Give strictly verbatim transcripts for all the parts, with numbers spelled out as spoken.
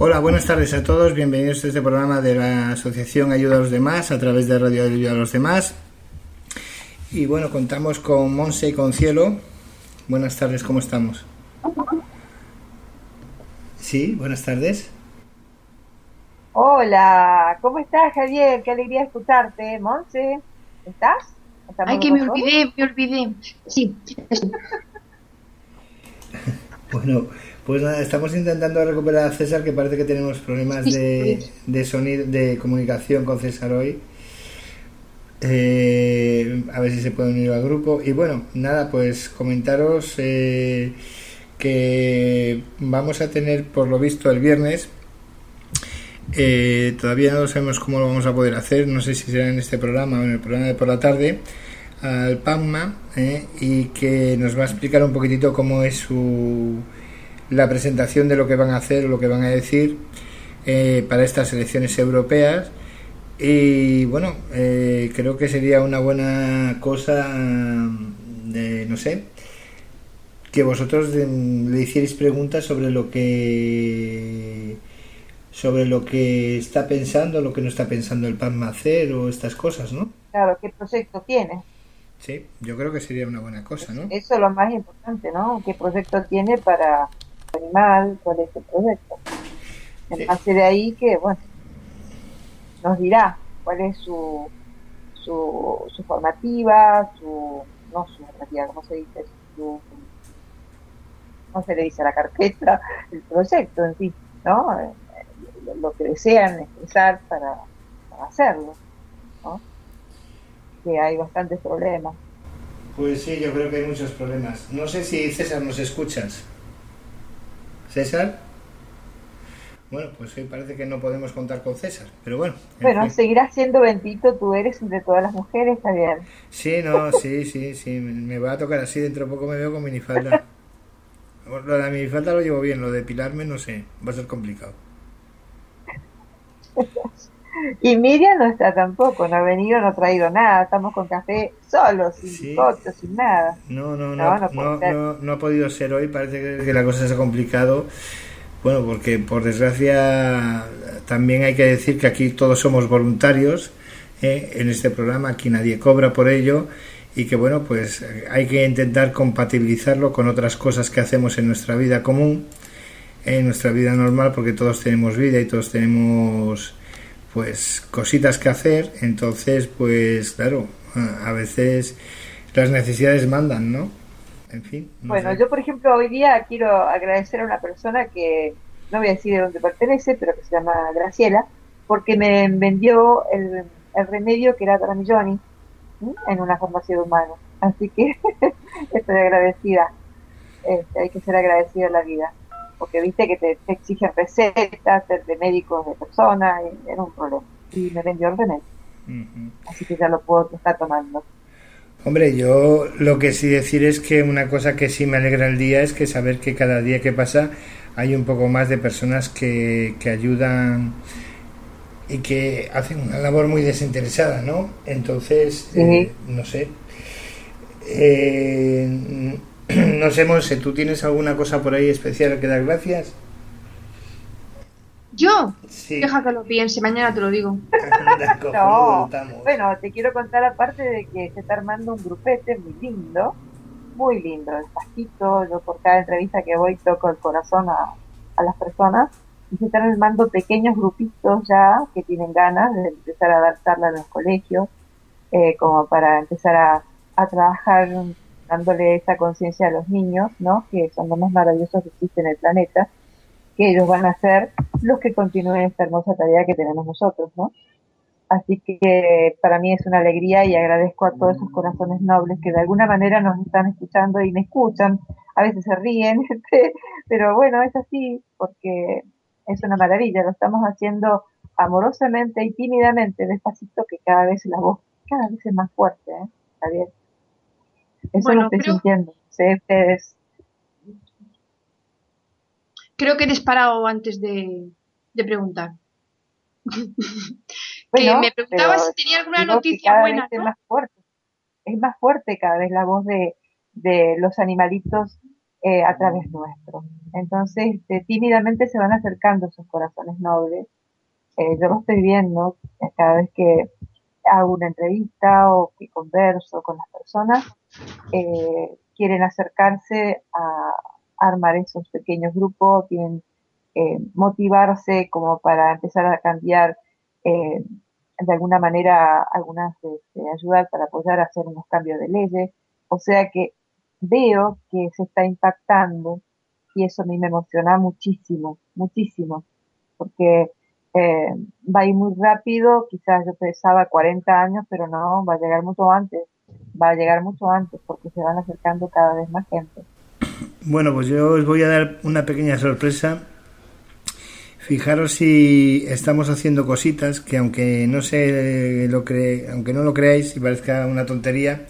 Hola, buenas tardes a todos. Bienvenidos a este programa de la Asociación Ayuda a los Demás a través de Radio Ayuda a los Demás. Y bueno, contamos con Monse y con Cielo. Buenas tardes, ¿cómo estamos? Sí, buenas tardes. Hola, ¿cómo estás, Javier? Qué alegría escucharte. Monse, ¿estás? Ay, que me olvidé, me olvidé. Sí. Bueno, pues nada, estamos intentando recuperar a César, que parece que tenemos problemas de, de sonido, de comunicación con César hoy. Eh, a ver si se puede unir al grupo. Y bueno, nada, pues comentaros eh, que vamos a tener, por lo visto, el viernes. Eh, todavía no sabemos cómo lo vamos a poder hacer. No sé si será en este programa o en el programa de por la tarde, al PAMMA, eh, y que nos va a explicar un poquitito cómo es su la presentación de lo que van a hacer o lo que van a decir eh, para estas elecciones europeas. Y bueno, eh, creo que sería una buena cosa de, no sé, que vosotros de, le hicierais preguntas sobre lo que sobre lo que está pensando, lo que no está pensando el PAMMA hacer o estas cosas, ¿no? Claro, ¿qué proyecto tiene? Sí, yo creo que sería una buena cosa, ¿no? Eso es lo más importante, ¿no? ¿Qué proyecto tiene para el animal? ¿Cuál es el proyecto? En Sí. base de ahí que, bueno, nos dirá cuál es su su, su formativa, su, no su formativa, ¿cómo se dice? Su, ¿cómo se le dice a la carpeta? El proyecto en sí, ¿no? Lo, lo que desean expresar para, para hacerlo, ¿no? Que hay bastantes problemas. Pues sí, yo creo que hay muchos problemas. No sé si César nos escuchas. ¿César? Bueno, pues hoy parece que no podemos contar con César, pero bueno. Bueno, fin. seguirás siendo bendito, tú eres entre todas las mujeres, está bien. Sí, no, sí, sí, sí, me va a tocar así, dentro de poco me veo con minifalda. Lo de la minifalda lo llevo bien, lo de depilarme no sé, va a ser complicado. Y Miriam no está tampoco, no ha venido, no ha traído nada, estamos con café solos, sin Sí. bizcocho, sin nada. No, no, No, no, no puede no, ser. no, no ha podido ser hoy, parece que la cosa se ha complicado. Bueno, porque por desgracia también hay que decir que aquí todos somos voluntarios eh, en este programa, aquí nadie cobra por ello y que bueno, pues hay que intentar compatibilizarlo con otras cosas que hacemos en nuestra vida común, en nuestra vida normal, porque todos tenemos vida y todos tenemos pues cositas que hacer, entonces pues claro, a veces las necesidades mandan, ¿no? En fin, no Bueno, sé. yo por ejemplo hoy día quiero agradecer a una persona que no voy a decir de dónde pertenece, pero que se llama Graciela, porque me vendió el, el remedio que era para mi Johnny, ¿sí? En una farmacia de humanos. Así que estoy agradecida. Este, hay que ser agradecida a la vida, porque viste que te, te exigen recetas de médicos de personas, y era un problema. Y me vendió el remedio, Uh-huh. así que ya lo puedo estar tomando. Hombre, yo lo que sí decir es que una cosa que sí me alegra el día es que saber que cada día que pasa hay un poco más de personas que, que ayudan y que hacen una labor muy desinteresada, ¿no? Entonces, Sí. eh, no sé. Eh, no sé, Monse, ¿tú tienes alguna cosa por ahí especial que dar gracias? ¿Yo? Sí. Deja que lo piense, mañana te lo digo. Anda, cojonudo No, estamos. bueno, te quiero contar aparte de que se está armando un grupete muy lindo, muy lindo, despacito, yo por cada entrevista que voy toco el corazón a, a las personas, y se están armando pequeños grupitos ya que tienen ganas de empezar a dar charla en los colegios, eh, como para empezar a, a trabajar dándole esa conciencia a los niños, ¿no? Que son los más maravillosos que existe en el planeta, que ellos van a ser los que continúen esta hermosa tarea que tenemos nosotros, ¿no? Así que para mí es una alegría y agradezco a todos esos corazones nobles que de alguna manera nos están escuchando y me escuchan. A veces se ríen, pero bueno, es así porque es una maravilla. Lo estamos haciendo amorosamente y tímidamente, despacito, que cada vez la voz cada vez es más fuerte, ¿eh? Está bien. Eso Bueno, lo estoy creo, sintiendo. Sé ustedes. creo que he disparado antes de, de preguntar. Que me Bueno, preguntaba pero si tenía alguna digo que noticia cada vez buena, es ¿no? más fuerte. Es más fuerte cada vez la voz de, de los animalitos eh, a través nuestro. Entonces, este, tímidamente se van acercando esos corazones nobles. Eh, yo lo estoy viendo eh, cada vez que hago una entrevista o que converso con las personas, eh, quieren acercarse a armar esos pequeños grupos, quieren eh, motivarse como para empezar a cambiar eh, de alguna manera, algunas este, ayudar para apoyar a hacer unos cambios de leyes. O sea que veo que se está impactando y eso a mí me emociona muchísimo, muchísimo, porque eh, va a ir muy rápido. Quizás yo pensaba cuarenta años, pero no, va a llegar mucho antes, va a llegar mucho antes porque se van acercando cada vez más gente. Bueno, pues yo os voy a dar una pequeña sorpresa. Fijaros si estamos haciendo cositas que aunque no se lo cre... aunque no lo creáis y parezca una tontería,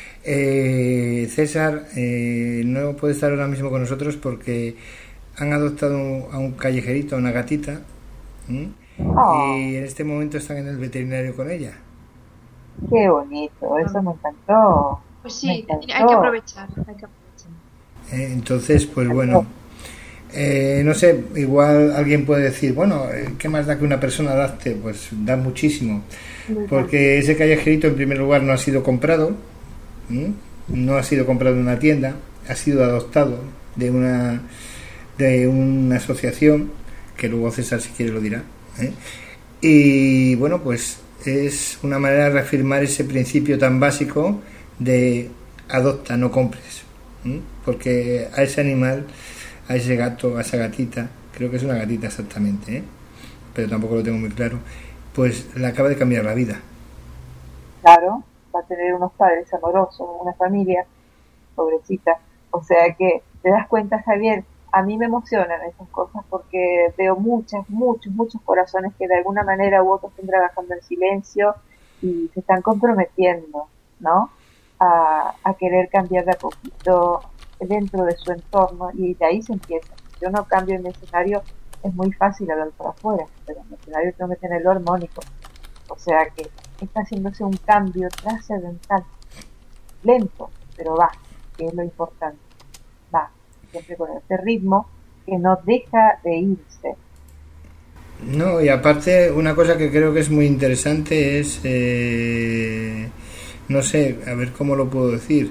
eh, César eh, no puede estar ahora mismo con nosotros porque han adoptado a un callejerito, a una gatita, ¿m? Oh, y en este momento están en el veterinario con ella. qué bonito, eso me encantó, Pues me sí, hay que encantó. aprovechar, hay que aprovechar. Eh, entonces, pues bueno, eh, no sé, igual alguien puede decir, bueno, eh, ¿qué más da que una persona adapte? Pues da muchísimo, porque ese callejerito en primer lugar no ha sido comprado, ¿m? No ha sido comprado en una tienda, ha sido adoptado de una de una asociación que luego César si quiere lo dirá, ¿eh? Y bueno, pues es una manera de reafirmar ese principio tan básico de adopta, no compres, ¿m? Porque a ese animal, a ese gato, a esa gatita, creo que es una gatita exactamente, ¿eh? Pero tampoco lo tengo muy claro, pues le acaba de cambiar la vida. Claro, va a tener unos padres amorosos, una familia, pobrecita. O sea que te das cuenta, Javier, a mí me emocionan esas cosas porque veo muchas, muchos, muchos corazones que de alguna manera u otra están trabajando en silencio y se están comprometiendo, ¿no? A, a querer cambiar de a poquito dentro de su entorno y de ahí se empieza. Si yo no cambio en mi escenario, es muy fácil hablar por afuera, pero en el escenario tengo que tenerlo armónico. O sea que está haciéndose un cambio trascendental, lento, pero va, que es lo importante, va, siempre con este ritmo que no deja de irse. No, y aparte una cosa que creo que es muy interesante es, eh, no sé, a ver cómo lo puedo decir,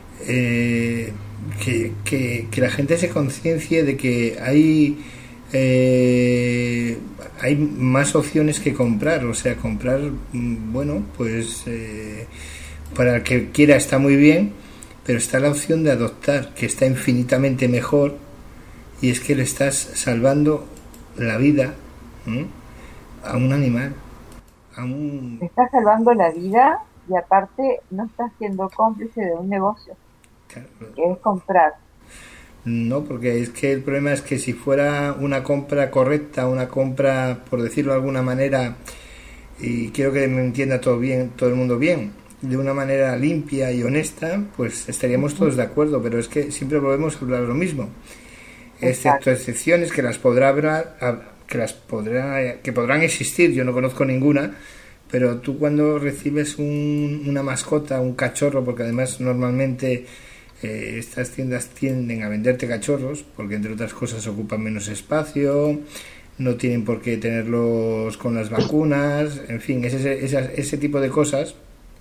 eh, que, que, que la gente se conciencie de que hay eh, hay más opciones que comprar, o sea, comprar, bueno, pues eh, para el que quiera está muy bien, pero está la opción de adoptar, que está infinitamente mejor, y es que le estás salvando la vida, ¿eh? A un animal, a un... Te está salvando la vida y aparte no estás siendo cómplice de un negocio, que es comprar. No, porque es que el problema es que si fuera una compra correcta, una compra, por decirlo de alguna manera, y quiero que me entienda todo bien, todo el mundo bien, de una manera limpia y honesta, pues estaríamos todos de acuerdo, pero es que siempre volvemos a hablar lo mismo, excepto excepciones que las podrá haber, que las podrá, que podrán existir, yo no conozco ninguna, pero tú cuando recibes un, una mascota, un cachorro, porque además normalmente eh, estas tiendas tienden a venderte cachorros, porque entre otras cosas ocupan menos espacio, no tienen por qué tenerlos con las vacunas, en fin, ese, ese, ese tipo de cosas.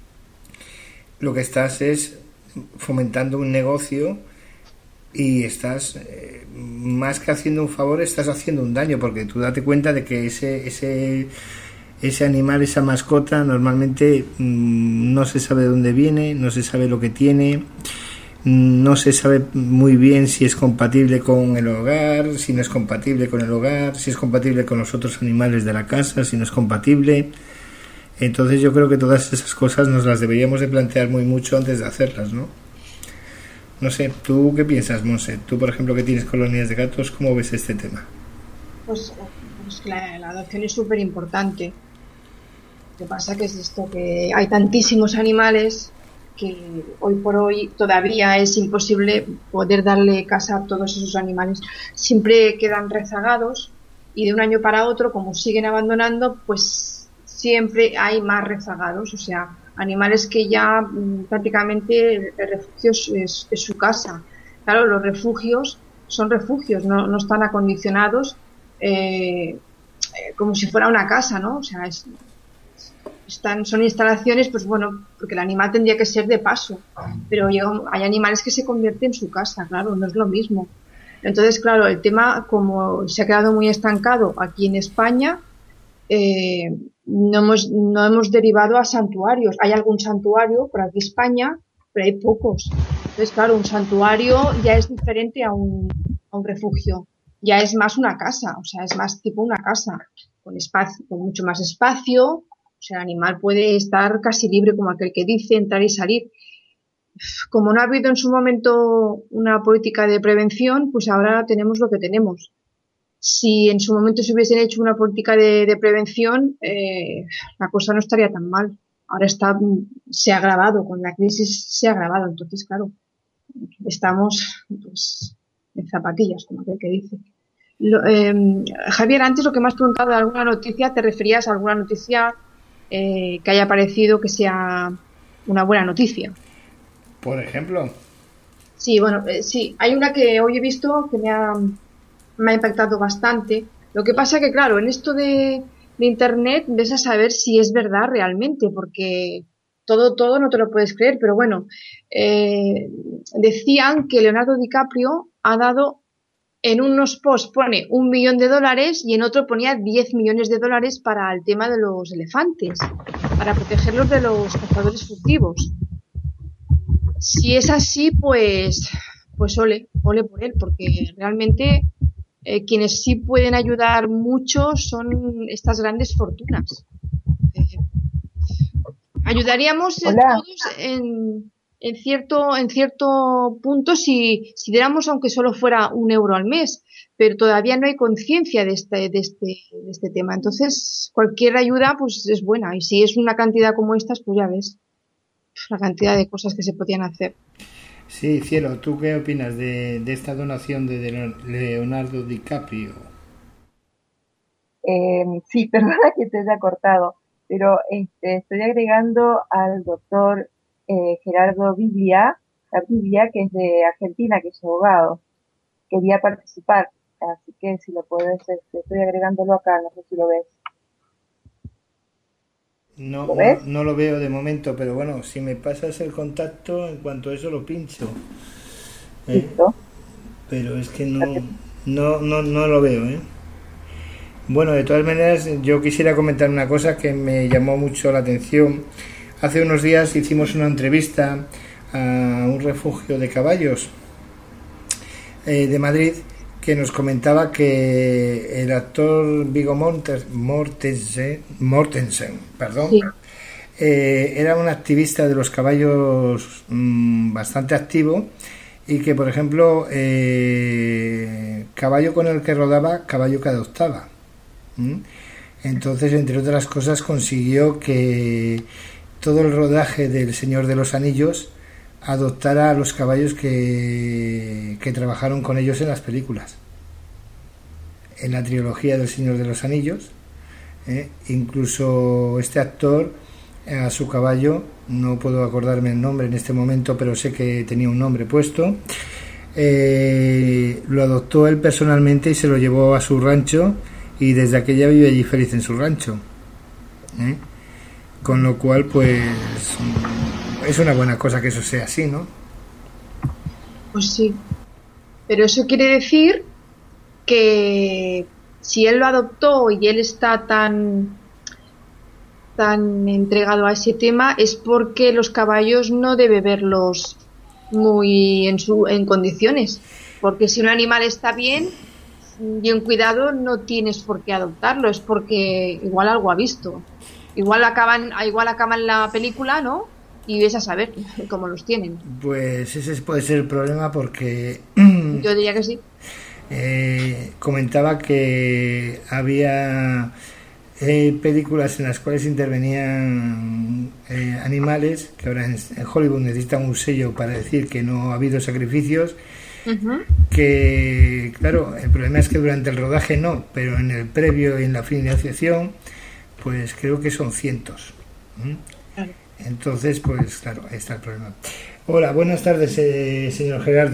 Lo que estás es fomentando un negocio y estás, eh, más que haciendo un favor, estás haciendo un daño, porque tú date cuenta de que ese ese ese animal, esa mascota, normalmente mmm, no se sabe de dónde viene, no se sabe lo que tiene, no se sabe muy bien si es compatible con el hogar, si no es compatible con el hogar, si es compatible con los otros animales de la casa, si no es compatible. Entonces yo creo que todas esas cosas nos las deberíamos de plantear muy mucho antes de hacerlas, ¿no? No sé, ¿tú qué piensas, Monse? Tú, por ejemplo, que tienes colonias de gatos, ¿cómo ves este tema? Pues, pues la, la adopción es súper importante. Lo que pasa que es esto, que hay tantísimos animales que hoy por hoy todavía es imposible poder darle casa a todos esos animales. Siempre quedan rezagados y de un año para otro, como siguen abandonando, pues siempre hay más rezagados, o sea, animales que ya mmm, prácticamente el refugio es, es, es su casa. claro, los refugios son refugios, no, no están acondicionados eh, eh, como si fuera una casa, ¿no? O sea, es, están, son instalaciones, pues bueno, porque el animal tendría que ser de paso, pero llega, hay animales que se convierten en su casa, claro, no es lo mismo. Entonces, claro, el tema, como se ha quedado muy estancado aquí en España, eh, no hemos, no hemos derivado a santuarios. Hay algún santuario por aquí en España, pero hay pocos. Entonces, claro, un santuario ya es diferente a un, a un refugio. Ya es más una casa, o sea, es más tipo una casa, con espacio, con mucho más espacio. O sea, el animal puede estar casi libre, como aquel que dice, entrar y salir. Como no ha habido en su momento una política de prevención, pues ahora tenemos lo que tenemos. Si en su momento se hubiesen hecho una política de, de prevención, eh, la cosa no estaría tan mal. Ahora está, se ha agravado, con la crisis se ha agravado. Entonces, claro, estamos pues, en zapatillas, como aquel que dice. Lo, eh, Javier, antes lo que me has preguntado de alguna noticia, ¿te referías a alguna noticia eh, que haya parecido que sea una buena noticia? Por ejemplo. Sí, bueno, eh, sí, hay una que hoy he visto que me ha, me ha impactado bastante. Lo que pasa que, claro, en esto de, de Internet ves a saber si es verdad realmente, porque todo, todo no te lo puedes creer, pero bueno, eh, decían que Leonardo DiCaprio ha dado, en unos posts pone un millón de dólares y en otro ponía diez millones de dólares para el tema de los elefantes, para protegerlos de los cazadores furtivos. Si es así, pues, pues ole, ole por él, porque realmente eh, quienes sí pueden ayudar mucho son estas grandes fortunas. Eh, ayudaríamos en todos en, en cierto, en cierto punto si, si diéramos aunque solo fuera un euro al mes, pero todavía no hay conciencia de este, de este, de este tema. Entonces, cualquier ayuda, pues es buena. Y si es una cantidad como estas, pues ya ves la cantidad de cosas que se podían hacer. Sí, Cielo, ¿tú qué opinas de, de esta donación de Leonardo DiCaprio? Eh, sí, perdona que te haya cortado, pero este, estoy agregando al doctor eh, Gerardo Biblia, Biblia, que es de Argentina, que es abogado. Quería participar, así que si lo puedes, este, estoy agregándolo acá, no sé si lo ves. No, ¿Lo no, ves? no lo veo de momento, pero bueno, si me pasas el contacto, en cuanto a eso lo pincho. ¿Eh? Listo. Pero es que no, no, no, no lo veo, ¿eh? Bueno, de todas maneras, yo quisiera comentar una cosa que me llamó mucho la atención. Hace unos días hicimos una entrevista a un refugio de caballos eh, de Madrid, que nos comentaba que el actor Viggo Mortensen, Mortensen perdón, sí. eh, era un activista de los caballos mmm, bastante activo, y que, por ejemplo, eh, caballo con el que rodaba, caballo que adoptaba. ¿Mm? Entonces, entre otras cosas, consiguió que todo el rodaje del Señor de los Anillos adoptara a los caballos que, que trabajaron con ellos en las películas, en la trilogía del Señor de los Anillos. ¿eh? Incluso este actor, a su caballo, no puedo acordarme el nombre en este momento, pero sé que tenía un nombre puesto, eh, lo adoptó él personalmente y se lo llevó a su rancho, y desde aquella vive allí feliz en su rancho. ¿eh? Con lo cual, pues es una buena cosa que eso sea así, ¿no? Pues sí, pero eso quiere decir que si él lo adoptó y él está tan tan entregado a ese tema, es porque los caballos no debe verlos muy en su en condiciones, porque si un animal está bien, bien cuidado, no tienes por qué adoptarlo, es porque igual algo ha visto, igual acaban igual acaban la película, ¿no? Y ves a saber cómo los tienen. Pues ese puede ser el problema, porque yo diría que sí. Eh, comentaba que había eh, películas en las cuales intervenían eh, animales, que ahora en, en Hollywood necesitan un sello para decir que no ha habido sacrificios. Uh-huh. Que claro, el problema es que durante el rodaje no, pero en el previo y en la financiación, pues creo que son cientos. ¿Mm? Claro. Entonces, pues claro, ahí está el problema. Hola, buenas tardes, eh, señor Gerardo.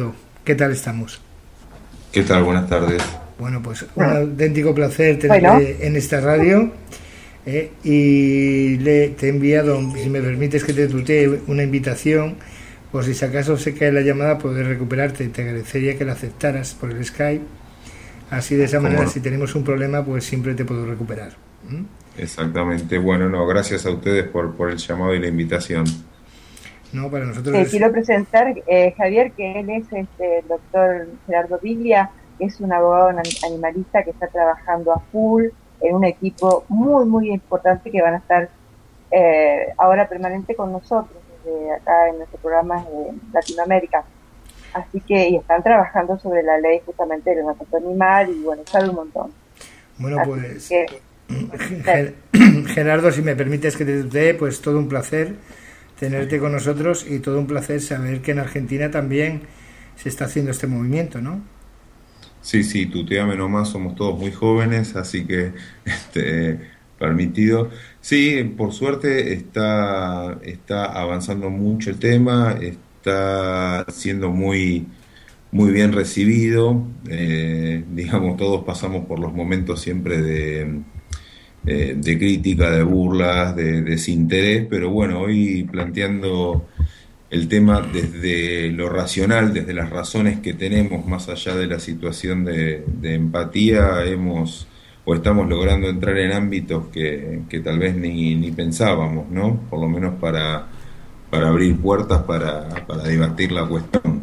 ¿Qué tal estamos? ¿Qué tal? Buenas tardes. Bueno, pues un auténtico placer tenerte bueno. en esta radio. Eh, y le, te he enviado, si me permites que te tutee, una invitación, por si acaso se cae la llamada, poder recuperarte. Te agradecería que la aceptaras por el Skype. Así de esa manera, Bueno. si tenemos un problema, pues siempre te puedo recuperar. ¿Mm? Exactamente. Bueno, no, gracias a ustedes por, por el llamado y la invitación. No, para nosotros Te es... quiero presentar, eh, Javier, que él es este, el doctor Gerardo Biglia, que es un abogado animalista que está trabajando a full en un equipo muy, muy importante que van a estar eh, ahora permanente con nosotros, desde acá en nuestro programa de Latinoamérica. Así que, y están trabajando sobre la ley justamente del maltrato animal y bueno, sabe un montón. Bueno, Así pues... que, Ger- Gerardo, si me permites que te tutee, pues todo un placer tenerte con nosotros y todo un placer saber que en Argentina también se está haciendo este movimiento, ¿no? Sí, sí, tuteame nomás, somos todos muy jóvenes, así que este, permitido. Sí, por suerte está, está avanzando mucho el tema, está siendo muy, muy bien recibido. Eh, digamos, todos pasamos por los momentos siempre de, eh, de crítica, de burlas, de desinterés, pero bueno, hoy planteando el tema desde lo racional, desde las razones que tenemos, más allá de la situación de, de empatía, hemos o estamos logrando entrar en ámbitos que, que tal vez ni, ni pensábamos, ¿no? Por lo menos para, para abrir puertas, para, para debatir la cuestión.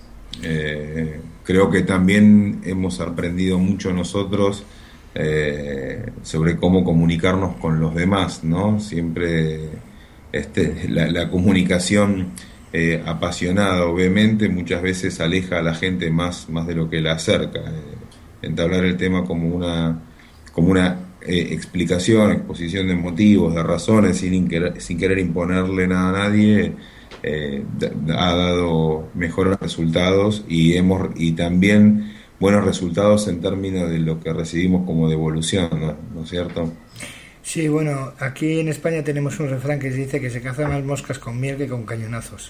Eh, creo que también hemos aprendido mucho nosotros eh, sobre cómo comunicarnos con los demás, ¿no? Siempre este, la, la comunicación Eh, apasionada, obviamente, muchas veces aleja a la gente más, más de lo que la acerca. Eh, entablar el tema como una, como una eh, explicación, exposición de motivos, de razones, sin querer, sin querer imponerle nada a nadie, eh, ha dado mejores resultados y, hemos, y también buenos resultados en términos de lo que recibimos como devolución, ¿no? ¿No es cierto? Sí, bueno, aquí en España tenemos un refrán que dice que se cazan más moscas con miel que con cañonazos.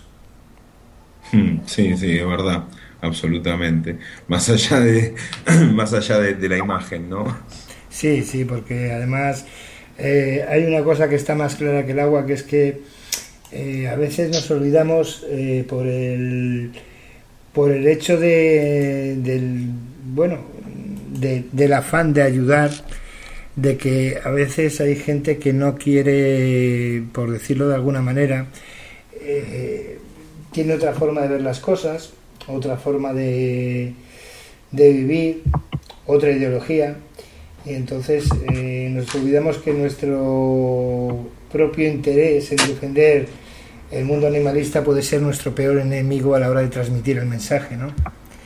Sí, sí, es verdad, absolutamente. Más allá de, más allá de, de la imagen, ¿no? Sí, sí, porque además eh, hay una cosa que está más clara que el agua, que es que eh, a veces nos olvidamos eh, por el por el hecho de del bueno de, del afán de ayudar, de que a veces hay gente que no quiere, por decirlo de alguna manera, eh, tiene otra forma de ver las cosas, otra forma de, de vivir, otra ideología, y entonces eh, nos olvidamos que nuestro propio interés en defender el mundo animalista puede ser nuestro peor enemigo a la hora de transmitir el mensaje, ¿no?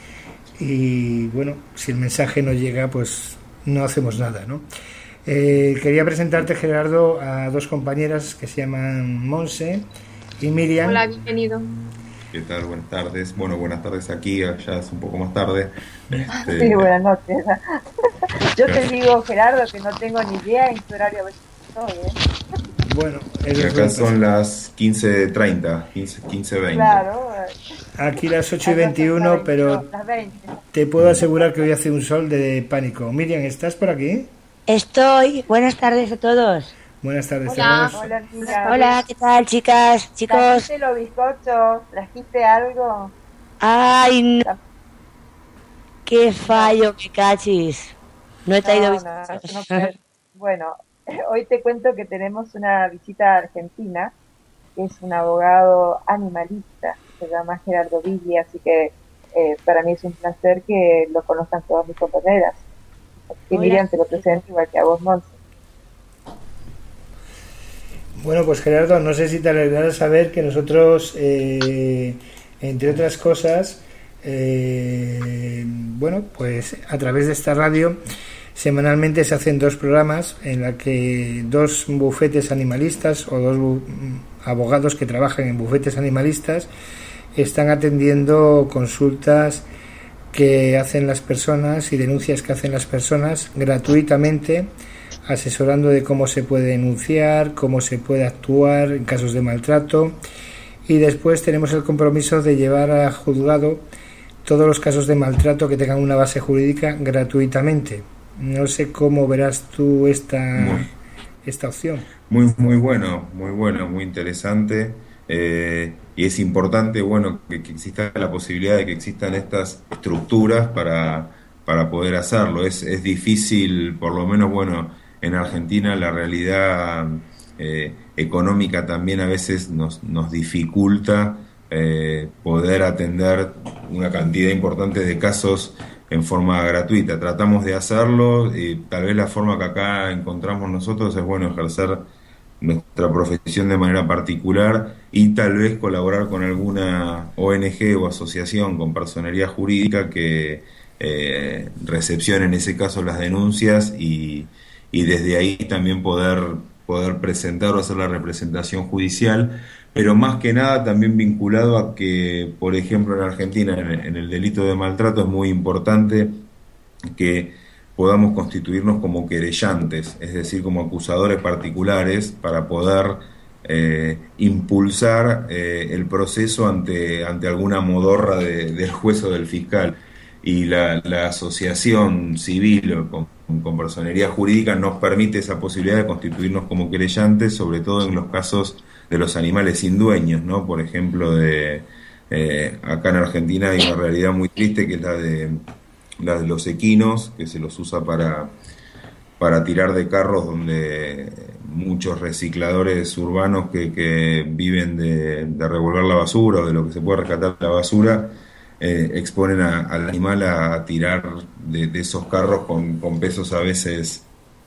Y bueno, si el mensaje no llega, pues no hacemos nada, ¿no? Eh, quería presentarte, Gerardo, a dos compañeras que se llaman Monse y Miriam. Hola, bienvenido. ¿Qué tal? Buenas tardes. Bueno, buenas tardes aquí, ya es un poco más tarde. Este, sí, buenas noches. Yo te digo, Gerardo, que no tengo ni idea en qué horario estoy, ¿eh? Bueno, y acá son las quince treinta, quince veinte. Claro. Aquí las ocho y veintiuno, pero te puedo asegurar que hoy hace un sol de pánico. Miriam, ¿estás por aquí? Estoy. Buenas tardes a todos. Buenas tardes. Hola. Tenemos... Hola, tía. Hola, ¿qué tal, chicas, chicos? ¿Trajiste los bizcochos? ¿Trajiste algo? Ay, no. Qué fallo, qué cachis. No he traído No, bizcochos. no, no, bueno, hoy te cuento que tenemos una visita a Argentina, que es un abogado animalista, se llama Gerardo Biglia, así que eh, para mí es un placer que lo conozcan todas mis compañeras. Y Miriam, te lo presento igual que a vos, Monse. Bueno, pues Gerardo, no sé si te alegrará saber que nosotros, eh, entre otras cosas, eh, bueno, pues a través de esta radio semanalmente se hacen dos programas en la que dos bufetes animalistas o dos bu- abogados que trabajan en bufetes animalistas están atendiendo consultas que hacen las personas y denuncias que hacen las personas gratuitamente, asesorando de cómo se puede denunciar, cómo se puede actuar en casos de maltrato, y después tenemos el compromiso de llevar a juzgado todos los casos de maltrato que tengan una base jurídica gratuitamente. No sé cómo verás tú esta, muy, esta opción. Muy, muy bueno, muy bueno, muy interesante. Eh, y es importante, bueno, que, que exista la posibilidad de que existan estas estructuras para, para poder hacerlo. Es, es difícil, por lo menos, bueno, en Argentina la realidad eh, económica también a veces nos, nos dificulta eh, poder atender una cantidad importante de casos en forma gratuita. Tratamos de hacerlo y tal vez la forma que acá encontramos nosotros es, bueno, ejercer nuestra profesión de manera particular y tal vez colaborar con alguna O N G o asociación con personería jurídica que eh, recepcione en ese caso las denuncias y, y desde ahí también poder, poder presentar o hacer la representación judicial, pero más que nada también vinculado a que, por ejemplo, en Argentina, en, en el delito de maltrato es muy importante que podamos constituirnos como querellantes, es decir, como acusadores particulares para poder eh, impulsar eh, el proceso ante, ante alguna modorra de, del juez o del fiscal. Y la, la asociación civil con, con personería jurídica nos permite esa posibilidad de constituirnos como querellantes, sobre todo en los casos de los animales sin dueños, ¿no? Por ejemplo, de eh, acá en Argentina hay una realidad muy triste que es la de la de los equinos, que se los usa para, para tirar de carros, donde muchos recicladores urbanos que, que viven de, de revolver la basura o de lo que se puede rescatar de la basura, eh, exponen a, al animal a, a tirar de, de esos carros con, con pesos a veces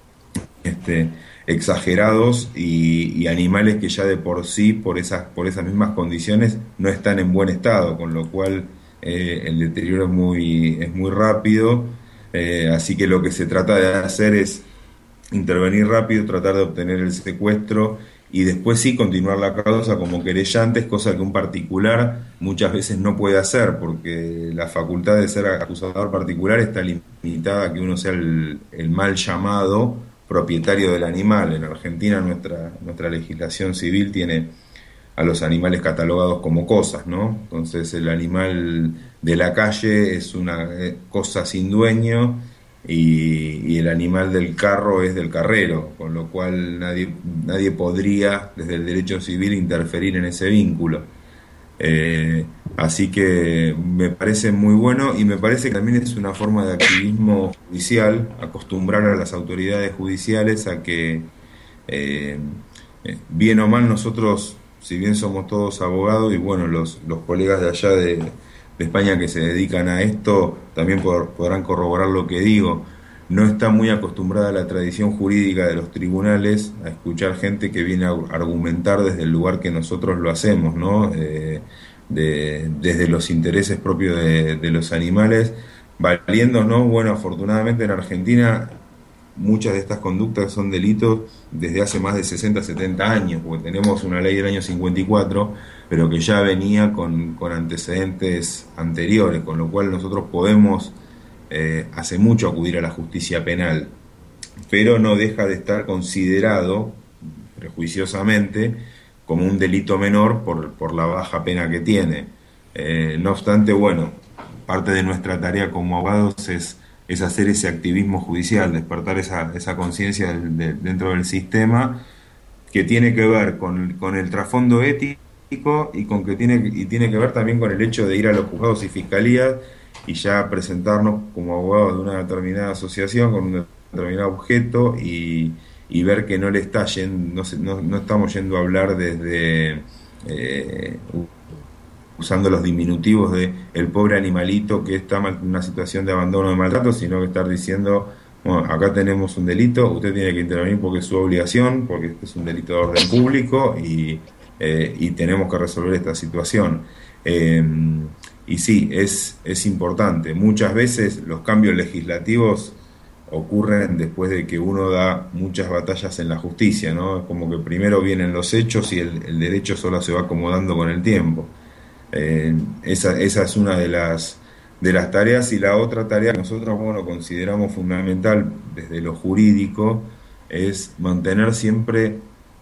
este, exagerados y, y animales que ya de por sí, por esas, por esas mismas condiciones, no están en buen estado, con lo cual Eh, el deterioro es muy, es muy rápido, eh, así que lo que se trata de hacer es intervenir rápido, tratar de obtener el secuestro y después sí continuar la causa como querellantes, cosa que un particular muchas veces no puede hacer, porque la facultad de ser acusador particular está limitada a que uno sea el, el mal llamado propietario del animal. En Argentina nuestra, nuestra legislación civil tiene a los animales catalogados como cosas, ¿no? Entonces el animal de la calle es una cosa sin dueño y, y el animal del carro es del carrero, con lo cual nadie, nadie podría desde el derecho civil interferir en ese vínculo. Eh, así que me parece muy bueno y me parece que también es una forma de activismo judicial, acostumbrar a las autoridades judiciales a que, eh, bien o mal, nosotros, si bien somos todos abogados y bueno, los, los colegas de allá de, de España que se dedican a esto también por, podrán corroborar lo que digo, no está muy acostumbrada la tradición jurídica de los tribunales a escuchar gente que viene a argumentar desde el lugar que nosotros lo hacemos, ¿no? Eh, de, desde los intereses propios de, de los animales, valiéndonos, bueno, afortunadamente en Argentina muchas de estas conductas son delitos desde hace más de sesenta, setenta años, porque tenemos una ley del año cincuenta y cuatro, pero que ya venía con, con antecedentes anteriores, con lo cual nosotros podemos eh, hace mucho acudir a la justicia penal, pero no deja de estar considerado prejuiciosamente como un delito menor por, por la baja pena que tiene. Eh, no obstante, bueno, parte de nuestra tarea como abogados es es hacer ese activismo judicial, despertar esa, esa conciencia de, de, dentro del sistema, que tiene que ver con, con el trasfondo ético y con que tiene y tiene que ver también con el hecho de ir a los juzgados y fiscalías y ya presentarnos como abogados de una determinada asociación con un determinado objeto y, y ver que no le está yendo, no, se, no, no estamos yendo a hablar desde eh, usando los diminutivos de el pobre animalito que está en una situación de abandono, de maltrato, sino que estar diciendo, bueno, acá tenemos un delito, usted tiene que intervenir porque es su obligación, porque este es un delito de orden público y, eh, y tenemos que resolver esta situación. Eh, y sí, es, es importante. Muchas veces los cambios legislativos ocurren después de que uno da muchas batallas en la justicia, ¿no? Es como que primero vienen los hechos y el, el derecho solo se va acomodando con el tiempo. Eh, esa, esa es una de las de las tareas, y la otra tarea que nosotros, bueno, consideramos fundamental desde lo jurídico es mantener siempre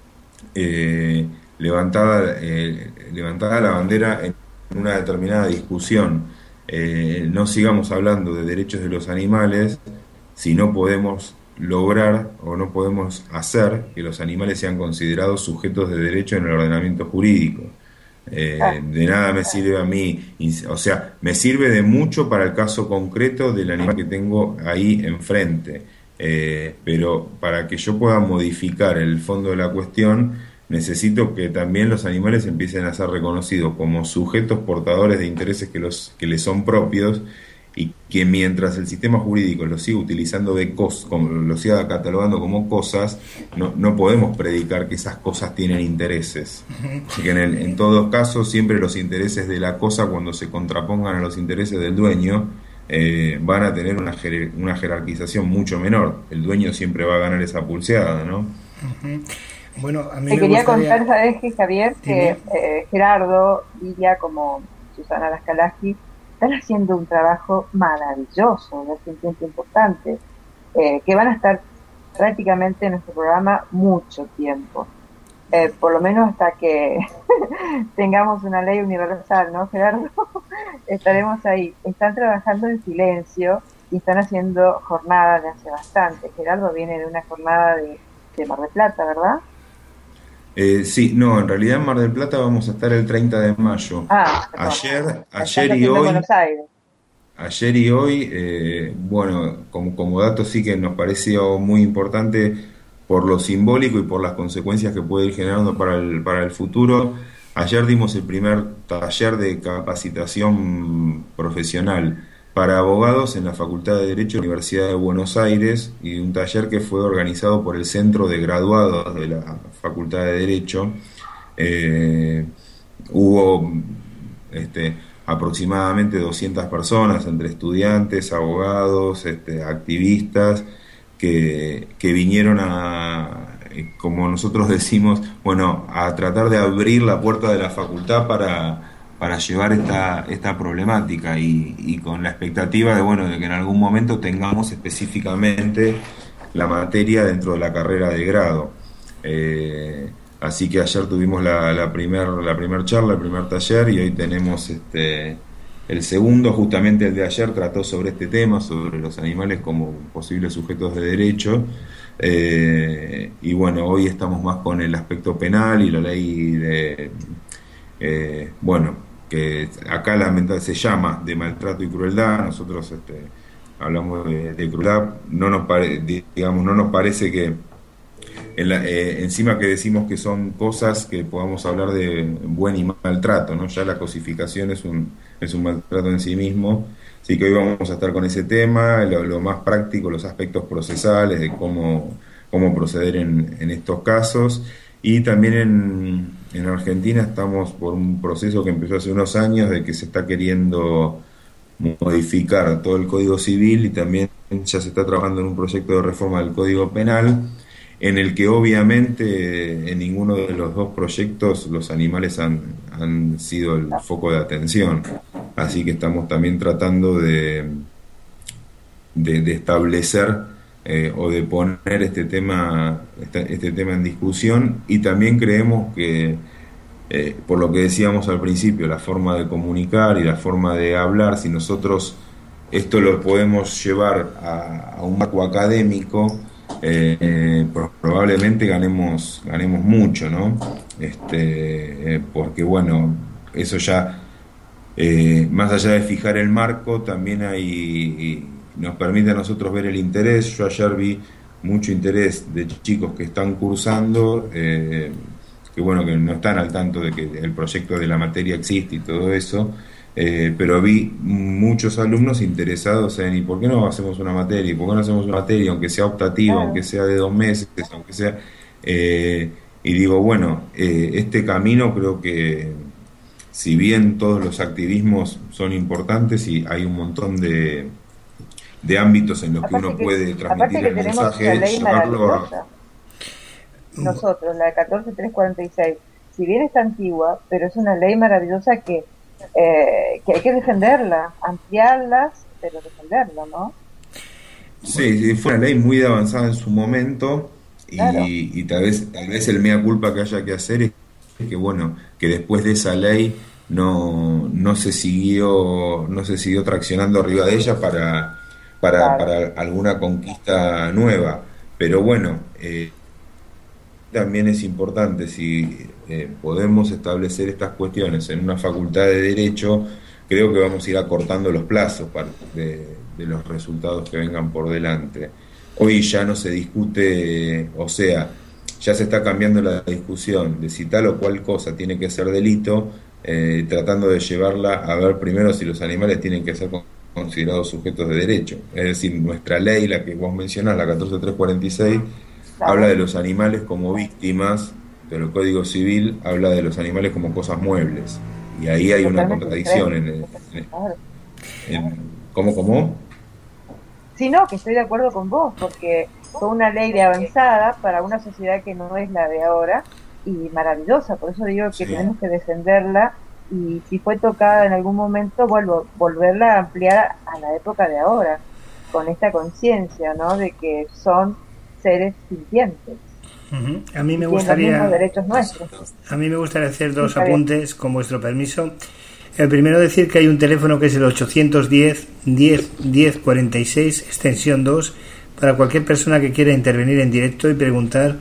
eh, levantada eh, levantada la bandera en una determinada discusión. eh, no sigamos hablando de derechos de los animales si no podemos lograr o no podemos hacer que los animales sean considerados sujetos de derecho en el ordenamiento jurídico. Eh, de nada me sirve a mí, o sea, me sirve de mucho para el caso concreto del animal que tengo ahí enfrente, eh, pero para que yo pueda modificar el fondo de la cuestión, necesito que también los animales empiecen a ser reconocidos como sujetos portadores de intereses que, los, que les son propios, y que mientras el sistema jurídico lo siga utilizando de cosas, lo siga catalogando como cosas, no, no podemos predicar que esas cosas tienen intereses. Así que en, el, en todos casos siempre los intereses de la cosa, cuando se contrapongan a los intereses del dueño, eh, van a tener una, jer una jerarquización mucho menor. El dueño siempre va a ganar esa pulseada, ¿no? Uh-huh. Bueno, a mí Te me quería gustaría... contar, ¿sabes qué, Javier? Que eh, Gerardo, Lidia, como Susana Lascalaski, están haciendo un trabajo maravilloso, es un tiempo importante, eh, que van a estar prácticamente en nuestro programa mucho tiempo, eh, por lo menos hasta que tengamos una ley universal, ¿no, Gerardo? Estaremos ahí. Están trabajando en silencio y están haciendo jornadas de hace bastante. Gerardo viene de una jornada de, de Mar del Plata, ¿verdad? Eh, sí, no, en realidad en Mar del Plata vamos a estar el treinta de mayo. Ah, ayer, ayer y hoy, ayer y hoy, eh, bueno, como, como dato sí que nos pareció muy importante por lo simbólico y por las consecuencias que puede ir generando para el, para el futuro. Ayer dimos el primer taller de capacitación profesional para abogados en la Facultad de Derecho de la Universidad de Buenos Aires, y un taller que fue organizado por el Centro de Graduados de la Facultad de Derecho. Eh, hubo este, aproximadamente doscientas personas, entre estudiantes, abogados, este, activistas, que, que vinieron a, como nosotros decimos, bueno, a tratar de abrir la puerta de la facultad para... para llevar esta, esta problemática, y, y con la expectativa de, bueno, de que en algún momento tengamos específicamente la materia dentro de la carrera de grado. Eh, así que ayer tuvimos la, la primer, la primer charla, el primer taller, y hoy tenemos este, el segundo. Justamente el de ayer trató sobre este tema, sobre los animales como posibles sujetos de derecho, eh, y bueno, hoy estamos más con el aspecto penal y la ley de, eh, bueno, que acá lamentablemente se llama de maltrato y crueldad. Nosotros este, hablamos de, de crueldad, no nos pare, digamos, no nos parece que en la, eh, encima que decimos que son cosas que podamos hablar de buen y maltrato, ¿no? Ya la cosificación es un, es un maltrato en sí mismo. Así que hoy vamos a estar con ese tema, lo, lo más práctico, los aspectos procesales de cómo, cómo proceder en, en estos casos. Y también en, en Argentina estamos por un proceso que empezó hace unos años, de que se está queriendo modificar todo el Código Civil, y también ya se está trabajando en un proyecto de reforma del Código Penal, en el que obviamente en ninguno de los dos proyectos los animales han, han sido el foco de atención. Así que estamos también tratando de, de, de establecer Eh, o de poner este tema este, este tema en discusión. Y también creemos que, eh, por lo que decíamos al principio, la forma de comunicar y la forma de hablar, si nosotros esto lo podemos llevar a, a un marco académico, eh, eh, probablemente ganemos ganemos mucho, ¿no? Este, eh, porque bueno, eso ya, eh, más allá de fijar el marco, también hay, nos permite a nosotros ver el interés. Yo ayer vi mucho interés de chicos que están cursando, eh, que bueno, que no están al tanto de que el proyecto de la materia existe y todo eso, eh, pero vi muchos alumnos interesados en ¿y por qué no hacemos una materia? ¿Y por qué no hacemos una materia, aunque sea optativa, Claro. aunque sea de dos meses, aunque sea... Eh, y digo, bueno, eh, este camino creo que, si bien todos los activismos son importantes y hay un montón de de ámbitos en los que Aparte uno que- puede aparte transmitir que el tenemos mensaje, una ley llevarlo a... maravillosa. Nosotros, la de catorce mil trescientos cuarenta y seis, si bien está antigua, pero es una ley maravillosa que, eh, que hay que defenderla, ampliarlas, pero defenderla, ¿no? Sí, sí, fue una ley muy avanzada en su momento, y, Claro. y tal vez tal vez el mea culpa que haya que hacer es que, bueno, que después de esa ley no, no se siguió, no se siguió traccionando arriba de ella para, para, Claro. para alguna conquista nueva. Pero bueno, eh, también es importante, si eh, podemos establecer estas cuestiones en una facultad de Derecho, creo que vamos a ir acortando los plazos para- de, de los resultados que vengan por delante. Hoy ya no se discute, o sea, ya se está cambiando la discusión de si tal o cual cosa tiene que ser delito, eh, tratando de llevarla a ver primero si los animales tienen que ser con- considerados sujetos de derecho. Es decir, nuestra ley, la que vos mencionás, la catorce mil trescientos cuarenta y seis, Claro. habla de los animales como víctimas, pero el Código Civil habla de los animales como cosas muebles. Y ahí hay una Totalmente contradicción en, diferente. el- en, Claro. en- ¿cómo, cómo? Sí, no, que estoy de acuerdo con vos, porque fue una ley de avanzada para una sociedad que no es la de ahora y maravillosa, por eso digo que Sí. tenemos que defenderla y si fue tocada en algún momento, vuelvo, volverla a ampliar a la época de ahora, con esta conciencia, ¿no? De que son seres sintientes, Ujú. A mí me y tienen los gustaría mismos derechos nuestros. a mí me gustaría hacer dos Está bien. apuntes con vuestro permiso. El primero, decir que hay un teléfono que es el ochocientos diez diez diez cuarenta y seis, extensión dos, para cualquier persona que quiera intervenir en directo y preguntar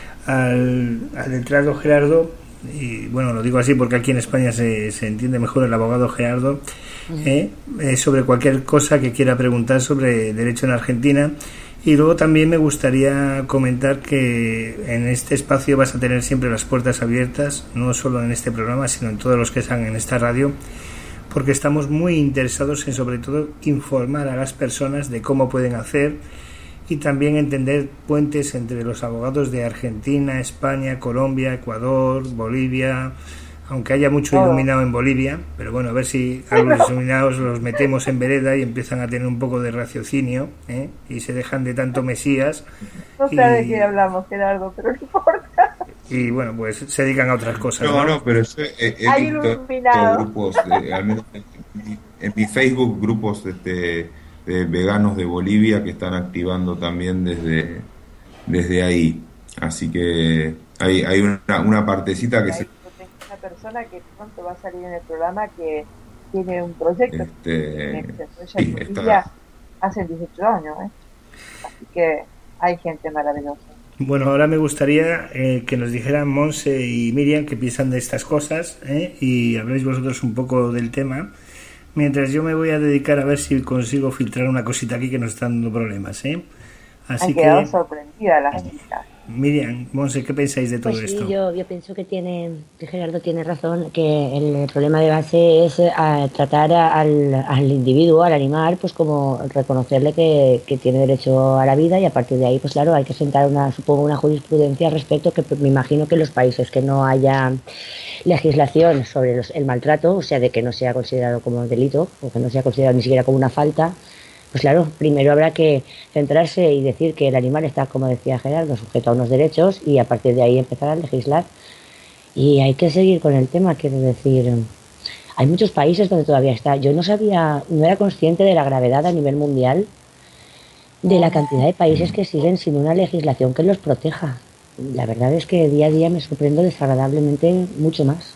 al, al letrado Gerardo, y bueno, lo digo así porque aquí en España se, se entiende mejor el abogado Gerardo, eh, eh, sobre cualquier cosa que quiera preguntar sobre derecho en Argentina. Y luego también me gustaría comentar que en este espacio vas a tener siempre las puertas abiertas, no solo en este programa, sino en todos los que están en esta radio, porque estamos muy interesados en, sobre todo, informar a las personas de cómo pueden hacer y también entender puentes entre los abogados de Argentina, España, Colombia, Ecuador, Bolivia, aunque haya mucho Oh. iluminado en Bolivia, pero bueno, a ver si a los iluminados los metemos en vereda y empiezan a tener un poco de raciocinio, ¿eh? Y se dejan de tanto mesías No sé de qué hablamos, Gerardo, pero no importa. y bueno, pues se dedican a otras cosas, No, ¿no? no, pero yo he, he Hay visto iluminado. grupos, de- al menos en mi, en mi Facebook, grupos este, de veganos de Bolivia que están activando también desde, desde ahí. Así que hay, hay una, una partecita que Ahí se... yo tengo una persona que pronto va a salir en el programa que tiene un proyecto Este, que se desarrolla sí, en Bolivia hace dieciocho años, ¿eh? Así que hay gente maravillosa. Bueno, ahora me gustaría eh, que nos dijeran Monse y Miriam qué piensan de estas cosas, ¿eh? Y habléis vosotros un poco del tema, mientras yo me voy a dedicar a ver si consigo filtrar una cosita aquí que nos está dando problemas, ¿eh? Así Han quedado que, sorprendidas las chicas. Miriam, Monse, ¿qué pensáis de todo Pues sí, esto? yo, yo pienso que tiene, que Gerardo tiene razón, que el problema de base es eh, a tratar a- al, al individuo, al animal, pues como reconocerle que, que tiene derecho a la vida y a partir de ahí, pues claro, hay que sentar una, supongo, una jurisprudencia al respecto, que me imagino que en los países que no haya legislación sobre los- el maltrato, o sea, de que no sea considerado como delito o que no sea considerado ni siquiera como una falta, pues claro, primero habrá que centrarse y decir que el animal está, como decía Gerardo, sujeto a unos derechos y a partir de ahí empezar a legislar. Y hay que seguir con el tema, quiero decir, hay muchos países donde todavía está. Yo no sabía, no era consciente de la gravedad a nivel mundial de la cantidad de países que siguen sin una legislación que los proteja. La verdad es que día a día me sorprendo desagradablemente mucho más.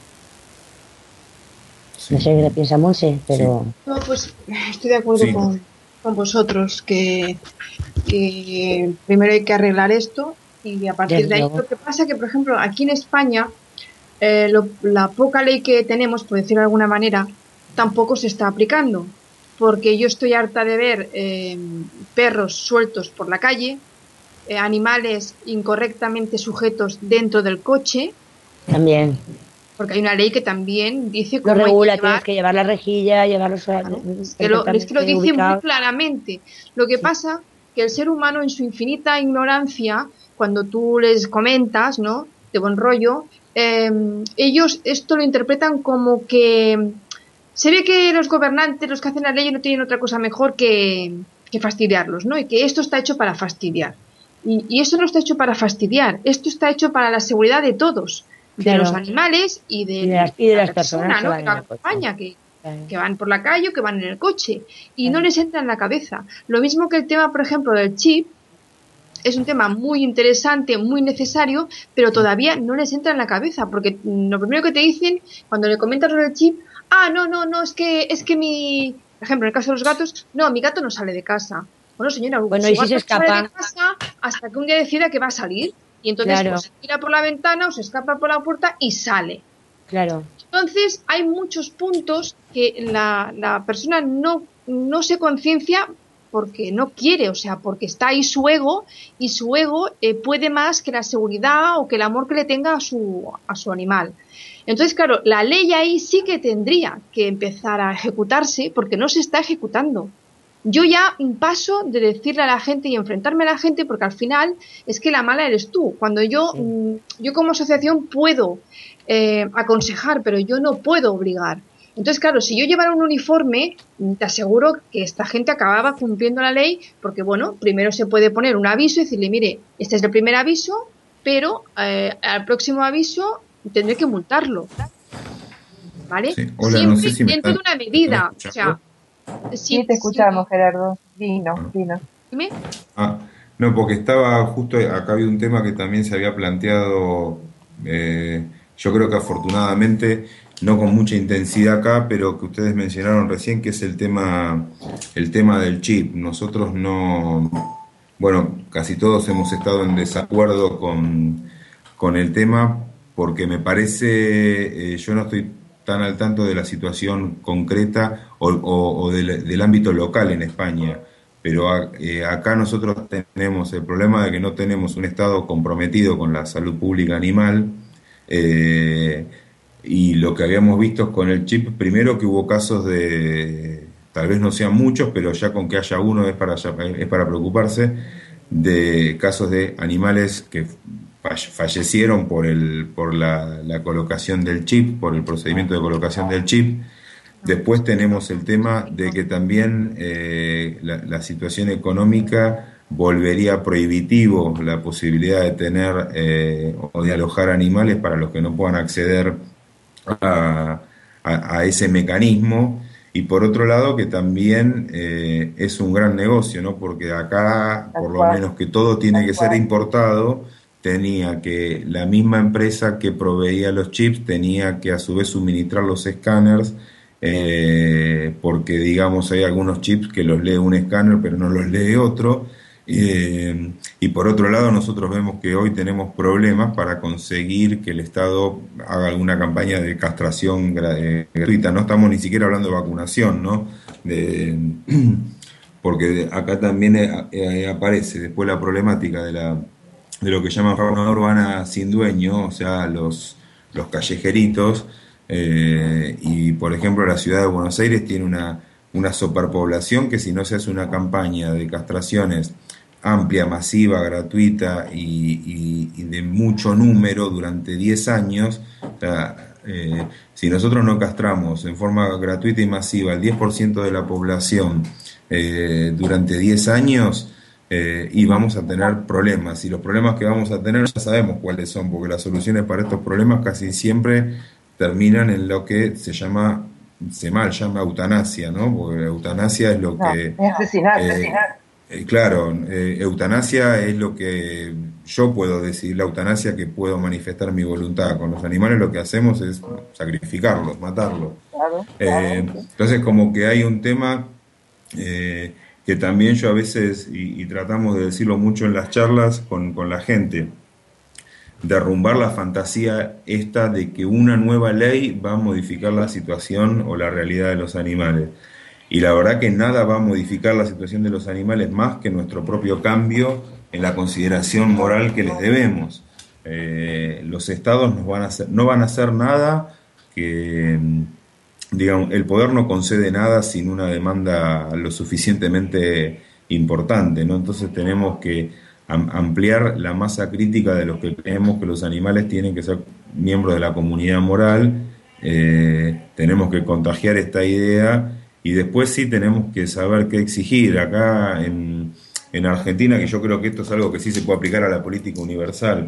Sí. No sé qué piensa Monse, pero... No, pues estoy de acuerdo Sí. con, con vosotros que, que primero hay que arreglar esto y a partir Desde de ahí luego. lo que pasa que, por ejemplo, aquí en España eh, lo- la poca ley que tenemos, por decirlo de alguna manera, tampoco se está aplicando porque yo estoy harta de ver eh, perros sueltos por la calle, eh, animales incorrectamente sujetos dentro del coche, También porque hay una ley que también dice lo cómo hay que regula, llevar. tienes que llevar la rejilla, llevarlos a- Claro, es que lo, es que lo dice muy ubicados. claramente. Lo que pasa que el ser humano en su infinita ignorancia, cuando tú les comentas, ¿no? De buen rollo, eh, ellos esto lo interpretan como que se ve que los gobernantes, los que hacen las leyes, no tienen otra cosa mejor que, que fastidiarlos, ¿no? Y que esto está hecho para fastidiar. Y, y esto no está hecho para fastidiar, esto está hecho para la seguridad de todos, de Claro. los animales y de, Y de las- y de la las persona, personas que ¿no? van que en la el coche. acompaña, que, Claro. que van por la calle o que van en el coche y Claro. no les entra en la cabeza. Lo mismo que el tema, por ejemplo, del chip, es un tema muy interesante, muy necesario, pero todavía no les entra en la cabeza, porque lo primero que te dicen cuando le comentas sobre el chip, ah, no, no, no, es que, es que mi, por ejemplo, en el caso de los gatos, no, mi gato no sale de casa. Bueno, señora, bueno, su ¿y si se escapa? sale de casa hasta que un día decida que va a salir. Y entonces claro. pues, se tira por la ventana o se escapa por la puerta y sale. Claro. Entonces hay muchos puntos que la, la persona no, no se conciencia porque no quiere, o sea, porque está ahí su ego y su ego eh, puede más que la seguridad o que el amor que le tenga a su, a su animal. Entonces, claro, la ley ahí sí que tendría que empezar a ejecutarse porque no se está ejecutando. Yo ya paso de decirle a la gente y enfrentarme a la gente porque al final es que la mala eres tú. Cuando yo, sí. yo como asociación puedo eh, aconsejar, pero yo no puedo obligar. Entonces, claro, si yo llevara un uniforme, te aseguro que esta gente acababa cumpliendo la ley porque, bueno, primero se puede poner un aviso y decirle, mire, este es el primer aviso, pero eh, al próximo aviso tendré que multarlo. ¿Vale? Sí. Hola, siempre no sé si me dentro está, de una medida. O sea, sí, sí, te escuchamos, sí. Gerardo. Dinos, ah. dinos. Dime. Ah, no, porque estaba justo acá había un tema que también se había planteado, eh, yo creo que afortunadamente, no con mucha intensidad acá, pero que ustedes mencionaron recién, que es el tema, el tema del chip. Nosotros no, bueno, casi todos hemos estado en desacuerdo con, con el tema, porque me parece, eh, yo no estoy tan al tanto de la situación concreta o, o, o del, del ámbito local en España, pero eh, acá nosotros tenemos el problema de que no tenemos un Estado comprometido con la salud pública animal, eh, y lo que habíamos visto con el chip, primero que hubo casos de, tal vez no sean muchos, pero ya con que haya uno es para, es para preocuparse, de casos de animales que fallecieron por el por la, la colocación del chip, por el procedimiento de colocación del chip. Después tenemos el tema de que también eh, la, la situación económica volvería prohibitivo la posibilidad de tener eh, o de alojar animales para los que no puedan acceder a, a, a ese mecanismo. Y por otro lado que también eh, es un gran negocio, ¿no? Porque acá, por lo menos que todo tiene que ser importado, tenía que la misma empresa que proveía los chips tenía que a su vez suministrar los escáneres, eh, porque digamos hay algunos chips que los lee un escáner pero no los lee otro, eh, y por otro lado nosotros vemos que hoy tenemos problemas para conseguir que el Estado haga alguna campaña de castración gratuita. No estamos ni siquiera hablando de vacunación, ¿no? De, porque acá también eh, aparece después la problemática de la de lo que llaman fauna urbana sin dueño, o sea, los, los callejeritos, eh, y por ejemplo la ciudad de Buenos Aires tiene una, una superpoblación que si no se hace una campaña de castraciones amplia, masiva, gratuita y, y, y de mucho número durante diez años, o sea, eh, si nosotros no castramos en forma gratuita y masiva el diez por ciento de la población eh, durante diez años, Eh, y vamos a tener problemas, y los problemas que vamos a tener ya sabemos cuáles son, porque las soluciones para estos problemas casi siempre terminan en lo que se llama, se mal llama eutanasia, ¿no? Porque la eutanasia es lo no, que... Es asesinar, eh, asesinar. Eh, claro, eh, eutanasia es lo que yo puedo decidir, la eutanasia que puedo manifestar mi voluntad. Con los animales lo que hacemos es sacrificarlos, matarlos. Claro, claro, eh, sí. Entonces como que hay un tema... Eh, que también yo a veces, y, y tratamos de decirlo mucho en las charlas con, con la gente, derrumbar la fantasía esta de que una nueva ley va a modificar la situación o la realidad de los animales. Y la verdad que nada va a modificar la situación de los animales más que nuestro propio cambio en la consideración moral que les debemos. Eh, los estados nos van a hacer, no van a hacer nada que... Digamos, el poder no concede nada sin una demanda lo suficientemente importante, ¿no? Entonces tenemos que am- ampliar la masa crítica de los que creemos que los animales tienen que ser miembros de la comunidad moral, eh, tenemos que contagiar esta idea y después sí tenemos que saber qué exigir. Acá en, en Argentina, que yo creo que esto es algo que sí se puede aplicar a la política universal,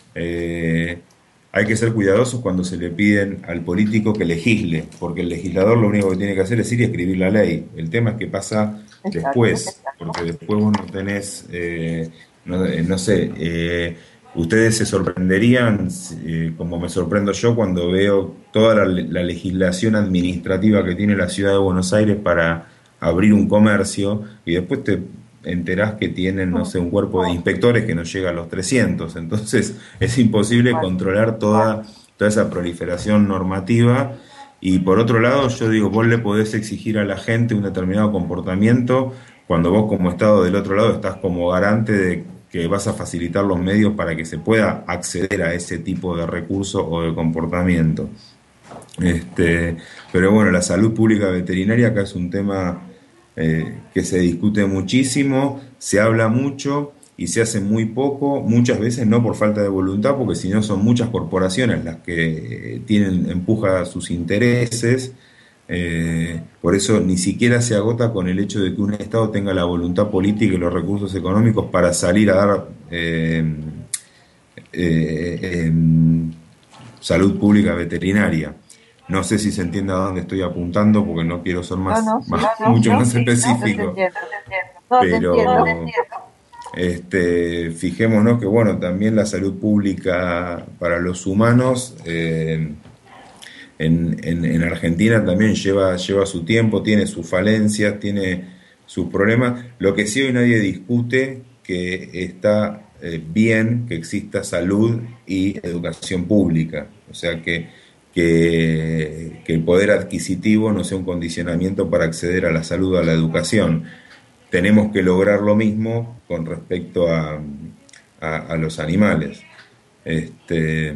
eh, hay que ser cuidadosos cuando se le piden al político que legisle, porque el legislador lo único que tiene que hacer es ir y escribir la ley. El tema es que pasa después, porque después vos no tenés, eh, no, eh, no sé, eh, ustedes se sorprenderían, eh, como me sorprendo yo cuando veo toda la, la legislación administrativa que tiene la ciudad de Buenos Aires para abrir un comercio y después te enterás que tienen, no sé, un cuerpo de inspectores que no llega a los trescientos, entonces es imposible controlar toda, toda esa proliferación normativa. Y por otro lado, yo digo, vos le podés exigir a la gente un determinado comportamiento cuando vos como Estado del otro lado estás como garante de que vas a facilitar los medios para que se pueda acceder a ese tipo de recursos o de comportamiento. Este, pero bueno, la salud pública veterinaria acá es un tema eh, que se discute muchísimo, se habla mucho y se hace muy poco, muchas veces no por falta de voluntad, porque si no son muchas corporaciones las que tienen, empuja sus intereses, eh, por eso ni siquiera se agota con el hecho de que un Estado tenga la voluntad política y los recursos económicos para salir a dar eh, eh, eh, salud pública veterinaria. No sé si se entiende a dónde estoy apuntando, porque no quiero ser más, No, no, sí, más no, mucho no, más sí, no, te específico. entiendo, te entiendo. No, te Pero entiendo, te entiendo. este, fijémonos que bueno, también la salud pública para los humanos eh, en, en, en Argentina también lleva, lleva su tiempo, tiene sus falencias, tiene sus problemas. Lo que sí hoy nadie discute que está eh, bien que exista salud y educación pública, o sea que, que, que el poder adquisitivo no sea un condicionamiento para acceder a la salud o a la educación. Tenemos que lograr lo mismo con respecto a, a, a los animales. Este,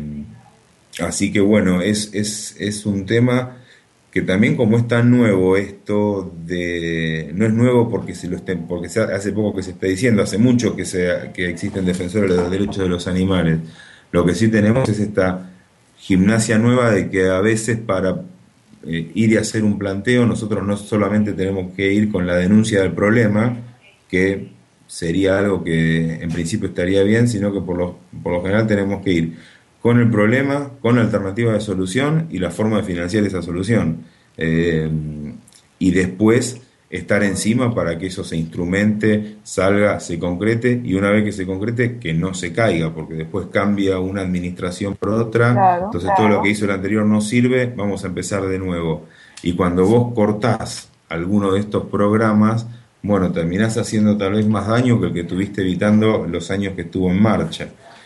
así que bueno, es, es, es un tema que también, como es tan nuevo esto de, no es nuevo porque se lo estén, porque se, hace poco que se está diciendo, hace mucho que se, que existen defensores de los derechos de los animales. Lo que sí tenemos es esta gimnasia nueva de que a veces para eh, ir y hacer un planteo nosotros no solamente tenemos que ir con la denuncia del problema, que sería algo que en principio estaría bien, sino que por lo, por lo general tenemos que ir con el problema, con la alternativa de solución y la forma de financiar esa solución. Eh, y después estar encima para que eso se instrumente, salga, se concrete, y una vez que se concrete, que no se caiga, porque después cambia una administración por otra, Claro, entonces claro. todo lo que hizo el anterior no sirve, vamos a empezar de nuevo. Y cuando vos cortás alguno de estos programas, bueno, terminás haciendo tal vez más daño que el que estuviste evitando los años que estuvo en marcha.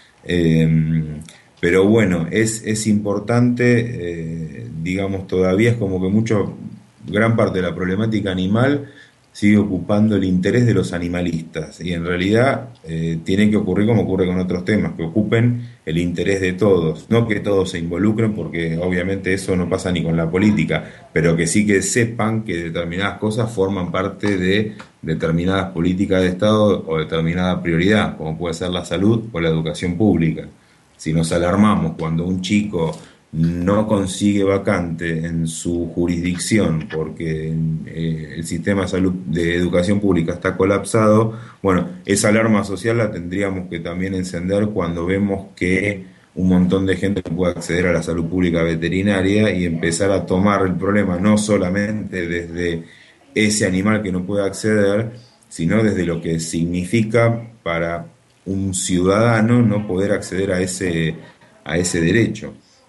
Eh, pero bueno, es, es importante, eh, digamos, todavía es como que mucho, gran parte de la problemática animal sigue ocupando el interés de los animalistas, y en realidad eh, tiene que ocurrir como ocurre con otros temas, que ocupen el interés de todos, no que todos se involucren, porque obviamente eso no pasa ni con la política, pero que sí que sepan que determinadas cosas forman parte de determinadas políticas de Estado o determinada prioridad, como puede ser la salud o la educación pública. Si nos alarmamos cuando un chico no consigue vacante en su jurisdicción porque eh, el sistema de salud de educación pública está colapsado, bueno, esa alarma social la tendríamos que también encender cuando vemos que un montón de gente no puede acceder a la salud pública veterinaria, y empezar a tomar el problema no solamente desde ese animal que no puede acceder, sino desde lo que significa para un ciudadano no poder acceder a ese, a ese derecho.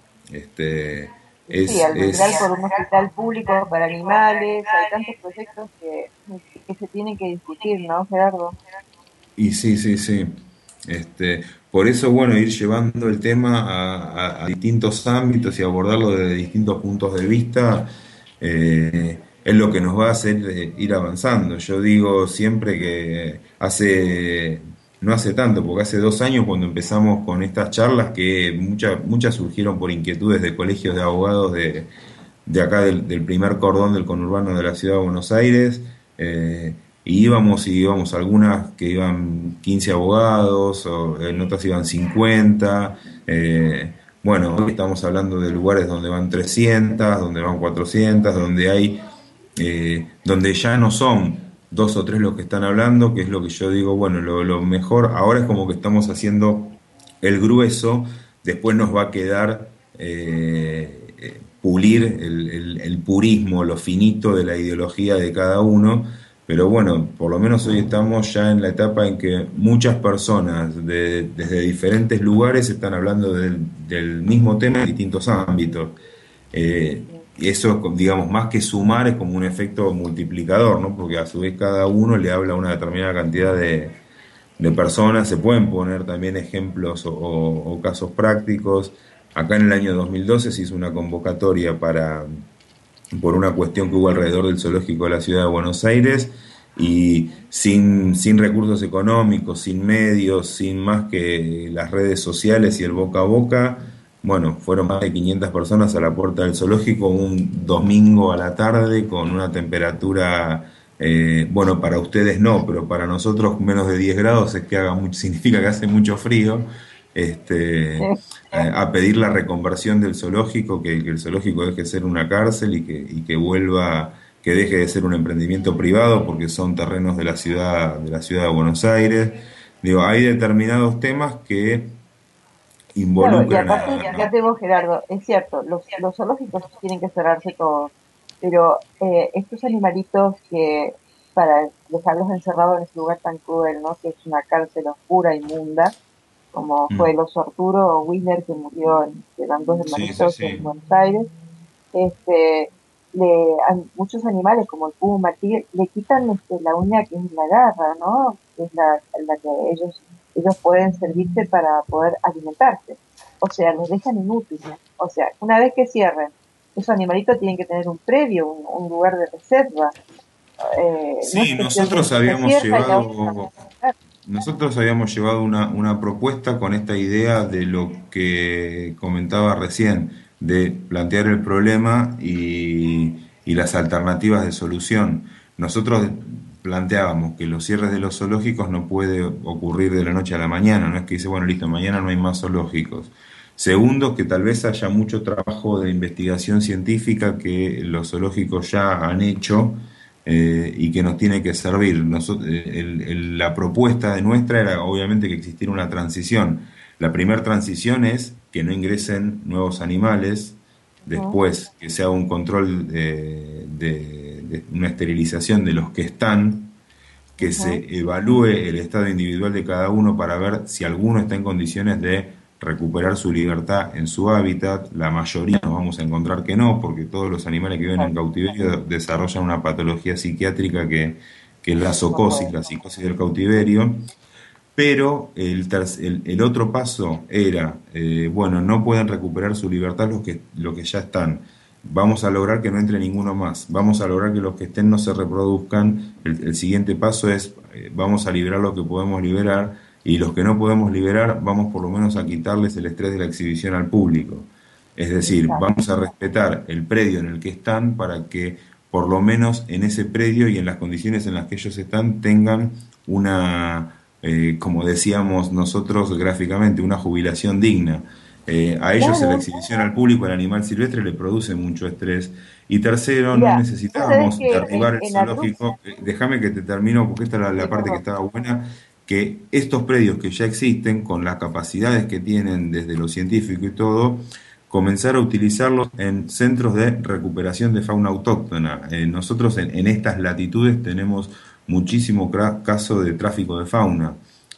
Este, es, Sí, al es, final por un hospital público para animales, hay tantos proyectos que, que se tienen que discutir, ¿no, Gerardo? y sí, sí, sí. Este, por eso, bueno, ir llevando el tema a, a, a distintos ámbitos y abordarlo desde distintos puntos de vista eh, es lo que nos va a hacer eh, ir avanzando. Yo digo siempre que hace, no hace tanto, porque hace dos años cuando empezamos con estas charlas, que muchas muchas surgieron por inquietudes de colegios de abogados de, de acá del, del primer cordón del conurbano de la ciudad de Buenos Aires, eh, y íbamos y íbamos algunas que iban quince abogados, o en otras iban cincuenta, eh, bueno, hoy estamos hablando de lugares donde van trescientas, donde van cuatrocientas, donde hay, eh, donde ya no son dos o tres los que están hablando, que es lo que yo digo, bueno, lo, lo mejor, ahora es como que estamos haciendo el grueso, después nos va a quedar eh, eh, pulir el, el, el purismo, lo finito de la ideología de cada uno, pero bueno, por lo menos hoy estamos ya en la etapa en que muchas personas de, desde diferentes lugares están hablando del, del mismo tema en distintos ámbitos. Eh, y eso, digamos, más que sumar, es como un efecto multiplicador, ¿no? Porque a su vez cada uno le habla a una determinada cantidad de, de personas. Se pueden poner también ejemplos o, o- o casos prácticos. Acá en el año dos mil doce se hizo una convocatoria para por una cuestión que hubo alrededor del zoológico de la ciudad de Buenos Aires, y sin, sin recursos económicos, sin medios, sin más que las redes sociales y el boca a boca, bueno, fueron más de quinientas personas a la puerta del zoológico un domingo a la tarde con una temperatura, eh, bueno, para ustedes no, pero para nosotros menos de diez grados es que haga mucho, significa que hace mucho frío, este, a, a pedir la reconversión del zoológico, que, que el zoológico deje de ser una cárcel y que, y que vuelva, que deje de ser un emprendimiento privado porque son terrenos de la ciudad, de la ciudad de Buenos Aires. Digo, hay determinados temas que Claro, y involucran aparte, a... fíjate vos, Gerardo, es cierto, los, los zoológicos tienen que cerrarse todos, pero eh, estos animalitos que, para dejarlos encerrados en ese lugar tan cruel, ¿no? Que es una cárcel oscura, inmunda, como fue Mm, el oso Arturo Wiener, que murió, en, que eran dos sí, sí, hermanitos en sí. Buenos Aires. este, le, a muchos animales, como el puma, el tigre, le quitan este, la uña que es la garra, ¿no? Que es la, la que ellos, ellos pueden servirse para poder alimentarse. O sea, los dejan inútiles. O sea, una vez que cierren, esos animalitos tienen que tener un predio, un, un lugar de reserva. Eh, no es Sí, cuestión de nosotros que se habíamos cierra y la otra. llevado, nosotros habíamos llevado una, una propuesta con esta idea de lo que comentaba recién, de plantear el problema y, y las alternativas de solución. Nosotros planteábamos que los cierres de los zoológicos no puede ocurrir de la noche a la mañana, no es que dice, bueno, listo, mañana no hay más zoológicos. Segundo, que tal vez haya mucho trabajo de investigación científica que los zoológicos ya han hecho, eh, y que nos tiene que servir. Nosotros, el- el- la propuesta de nuestra era obviamente que existiera una transición. La primera transición es que no ingresen nuevos animales, Ujú, después que se haga un control de, de- de una esterilización de los que están, que ujú. se evalúe el estado individual de cada uno para ver si alguno está en condiciones de recuperar su libertad en su hábitat. La mayoría nos vamos a encontrar que no, porque todos los animales que viven en Exacto, cautiverio desarrollan una patología psiquiátrica que, que es la correcto. zoocosis, la psicosis del cautiverio. Pero el, ter- el, el otro paso era, eh, bueno, no pueden recuperar su libertad los que, los que ya están. Vamos a lograr que no entre ninguno más. Vamos a lograr que los que estén no se reproduzcan. El, el siguiente paso es, eh, vamos a liberar lo que podemos liberar, y los que no podemos liberar, vamos por lo menos a quitarles el estrés de la exhibición al público. Es decir, Exacto. vamos a respetar el predio en el que están para que por lo menos en ese predio y en las condiciones en las que ellos están tengan una, eh, como decíamos nosotros gráficamente, una jubilación digna. Eh, a ellos en la Claro, exhibición al público el animal silvestre le produce mucho estrés. Y tercero, no mira, vos sabés necesitábamos que en, derribar el en Abruzzo, zoológico. Eh, déjame que te termino porque esta era la sí, parte que perdón, estaba buena, que estos predios que ya existen, con las capacidades que tienen desde lo científico y todo, comenzar a utilizarlos en centros de recuperación de fauna autóctona. Eh, nosotros en, en estas latitudes tenemos muchísimo cra- caso de tráfico de fauna.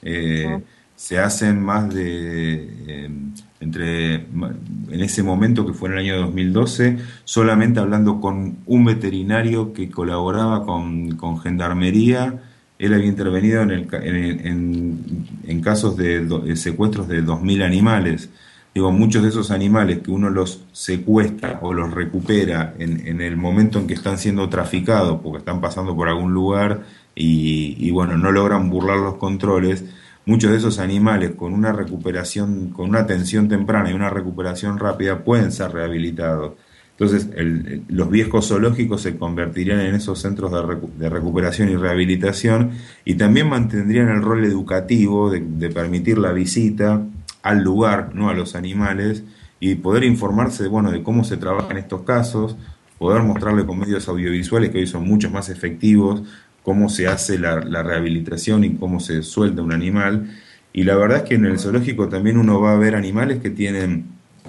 Eh, ujú, se hacen más de, eh, entre, en ese momento que fue en el año dos mil doce, solamente hablando con un veterinario que colaboraba con, con Gendarmería, él había intervenido en, el, en, en, en casos de, do, de secuestros de dos mil animales. Digo, muchos de esos animales que uno los secuestra o los recupera en, en el momento en que están siendo traficados, porque están pasando por algún lugar y, y bueno, no logran burlar los controles, muchos de esos animales con una recuperación, con una atención temprana y una recuperación rápida pueden ser rehabilitados. Entonces, el- el- los viejos zoológicos se convertirían en esos centros de, recu- de recuperación y rehabilitación, y también mantendrían el rol educativo de, de permitir la visita al lugar, no a los animales, y poder informarse, bueno, de cómo se trabaja en estos casos, poder mostrarle con medios audiovisuales que hoy son mucho más efectivos cómo se hace la, la rehabilitación y cómo se suelta un animal. Y la verdad es que en el zoológico también uno va a ver animales que tienen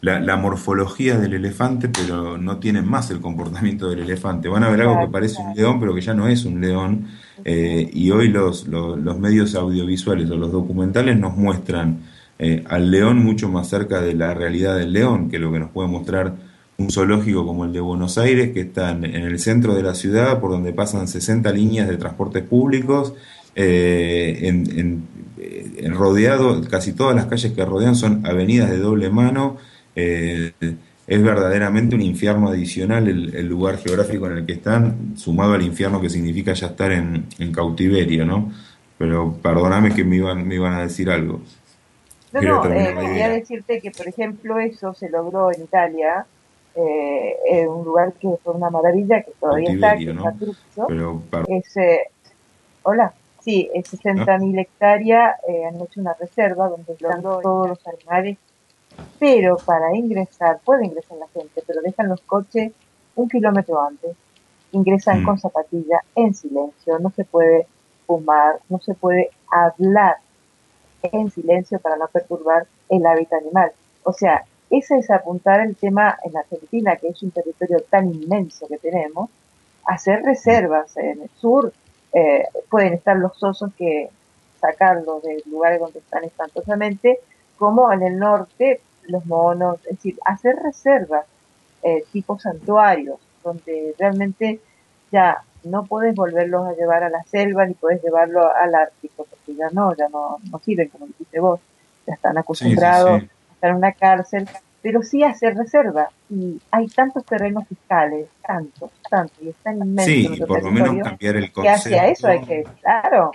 la, la morfología del elefante, pero no tienen más el comportamiento del elefante. Van a ver algo que Claro, parece un león, pero que ya no es un león. Eh, y hoy los, los, los medios audiovisuales o los documentales nos muestran eh, al león mucho más cerca de la realidad del león que lo que nos puede mostrar un zoológico como el de Buenos Aires, que está en, en el centro de la ciudad, por donde pasan sesenta líneas de transportes públicos, eh, en, en, en rodeado, casi todas las calles que rodean son avenidas de doble mano. eh, es verdaderamente un infierno adicional el, el lugar geográfico en el que están, sumado al infierno que significa ya estar en, en cautiverio, ¿no? Pero perdóname que me iban, me iban a decir algo. No, Quería no, terminar eh, la quería idea. decirte que, por ejemplo, eso se logró en Italia, eh, en un lugar que fue una maravilla, que todavía está, que Cautiverio, es ¿no? Abruzzo. Pero, per- Es, eh, hola, sí, es ¿no? sesenta mil hectáreas, eh, han hecho una reserva donde están todos los animales, pero para ingresar, puede ingresar la gente, pero dejan los coches un kilómetro antes, ingresan Mm. con zapatilla, en silencio, no se puede fumar, no se puede hablar en silencio para no perturbar el hábitat animal. O sea, ese es apuntar el tema en Argentina, que es un territorio tan inmenso que tenemos, hacer reservas. En el sur eh, pueden estar los osos que sacarlos de lugares donde están espantosamente, como en el norte los monos, es decir, hacer reservas eh, tipo santuarios, donde realmente ya no puedes volverlos a llevar a la selva ni puedes llevarlo al Ártico, porque ya no, ya no, no sirven, como dijiste vos, ya están Sí, sí, acostumbrados sí. a estar en una cárcel, pero sí hacer reserva. Y hay tantos terrenos fiscales, tantos, tantos, y es tan inmenso Sí, y nuestro por lo menos territorio, cambiar el que hacia eso hay concepto, que, claro,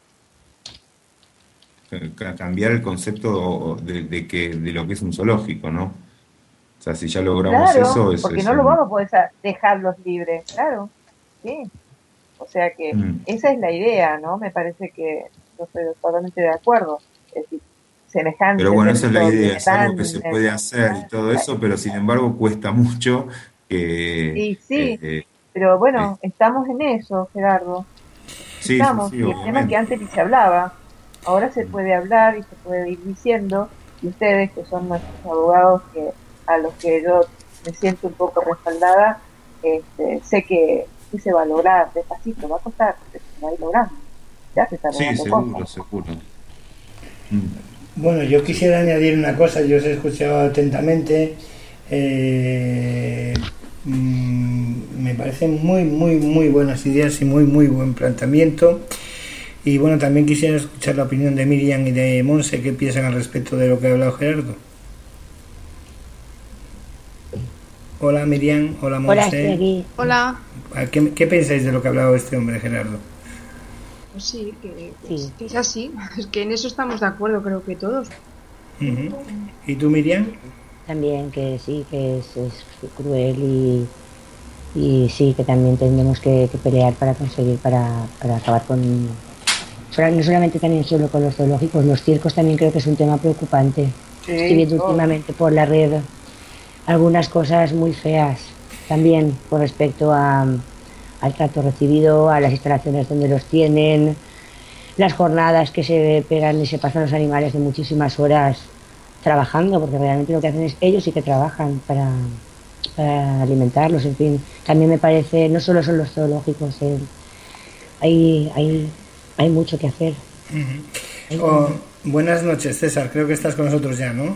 eh, ca- cambiar el concepto de, de que de lo que es un zoológico, ¿no? O sea, si ya logramos claro, eso, es, porque es no lo un... vamos a poder dejarlos libres, claro, sí. O sea que Mm. esa es la idea, ¿no? Me parece que yo estoy totalmente de acuerdo. Es decir, Pero semejante bueno, esa es la territorio idea, es algo tan que se puede inmenso. hacer y todo eso, pero sin embargo cuesta mucho que... Y eh, sí, eh, pero eh, bueno, estamos en eso, Gerardo. sí, sí, Estamos, sí, y el tema es que obviamente. antes ni se hablaba, ahora se puede hablar y se puede ir diciendo, y ustedes que son nuestros abogados, que a los que yo me siento un poco respaldada, este, sé que, que se va a lograr, despacito, va a costar, pero se va a ir logrando, ya se está Sí, logrando cosas. seguro, seguro. Mm. Bueno, yo quisiera añadir una cosa, yo os he escuchado atentamente, eh, mm, me parecen muy, muy, muy buenas ideas y muy, muy buen planteamiento. Y bueno, también quisiera escuchar la opinión de Miriam y de Monse, qué piensan al respecto de lo que ha hablado Gerardo. Hola Miriam, hola Hola, estoy Monse. aquí. Hola. ¿Qué, qué pensáis de lo que ha hablado este hombre, Gerardo? Pues sí, que, Sí. que es así. Es que en eso estamos de acuerdo, creo que todos. Uh-huh. ¿Y tú, Miriam? También que sí, que es, es cruel y, y sí, que también tendremos que, que pelear para conseguir, para, para acabar con... No solamente también solo con los zoológicos, los circos también creo que es un tema preocupante. Sí, Estoy viendo todo. últimamente por la red algunas cosas muy feas también con respecto a, al trato recibido, a las instalaciones donde los tienen, las jornadas que se pegan y se pasan los animales de muchísimas horas trabajando, porque realmente lo que hacen es ellos sí que trabajan para, para alimentarlos, en fin. También me parece, no solo son los zoológicos, eh, hay, hay, hay mucho que hacer. Uh-huh. Oh, buenas noches, César, creo que estás con nosotros ya, ¿no?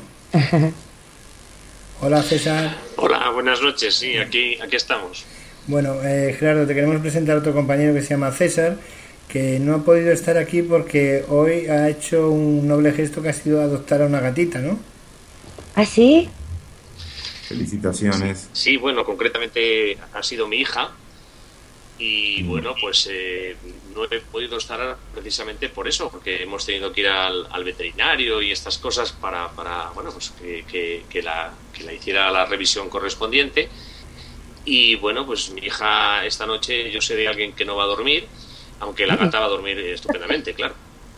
Hola, César. Hola, buenas noches, sí, aquí, aquí estamos. Bueno, eh, Gerardo, te queremos presentar a otro compañero que se llama César, que no ha podido estar aquí porque hoy ha hecho un noble gesto que ha sido adoptar a una gatita, ¿no? ¿Ah, sí? Felicitaciones. Sí, bueno, concretamente ha sido mi hija y bueno, pues eh, no he podido estar precisamente por eso, porque hemos tenido que ir al, al veterinario y estas cosas para, para bueno, pues que, que, que, la, que la hiciera la revisión correspondiente. Y bueno, pues mi hija esta noche, yo sé de alguien que no va a dormir, aunque la gata va a dormir estupendamente, claro.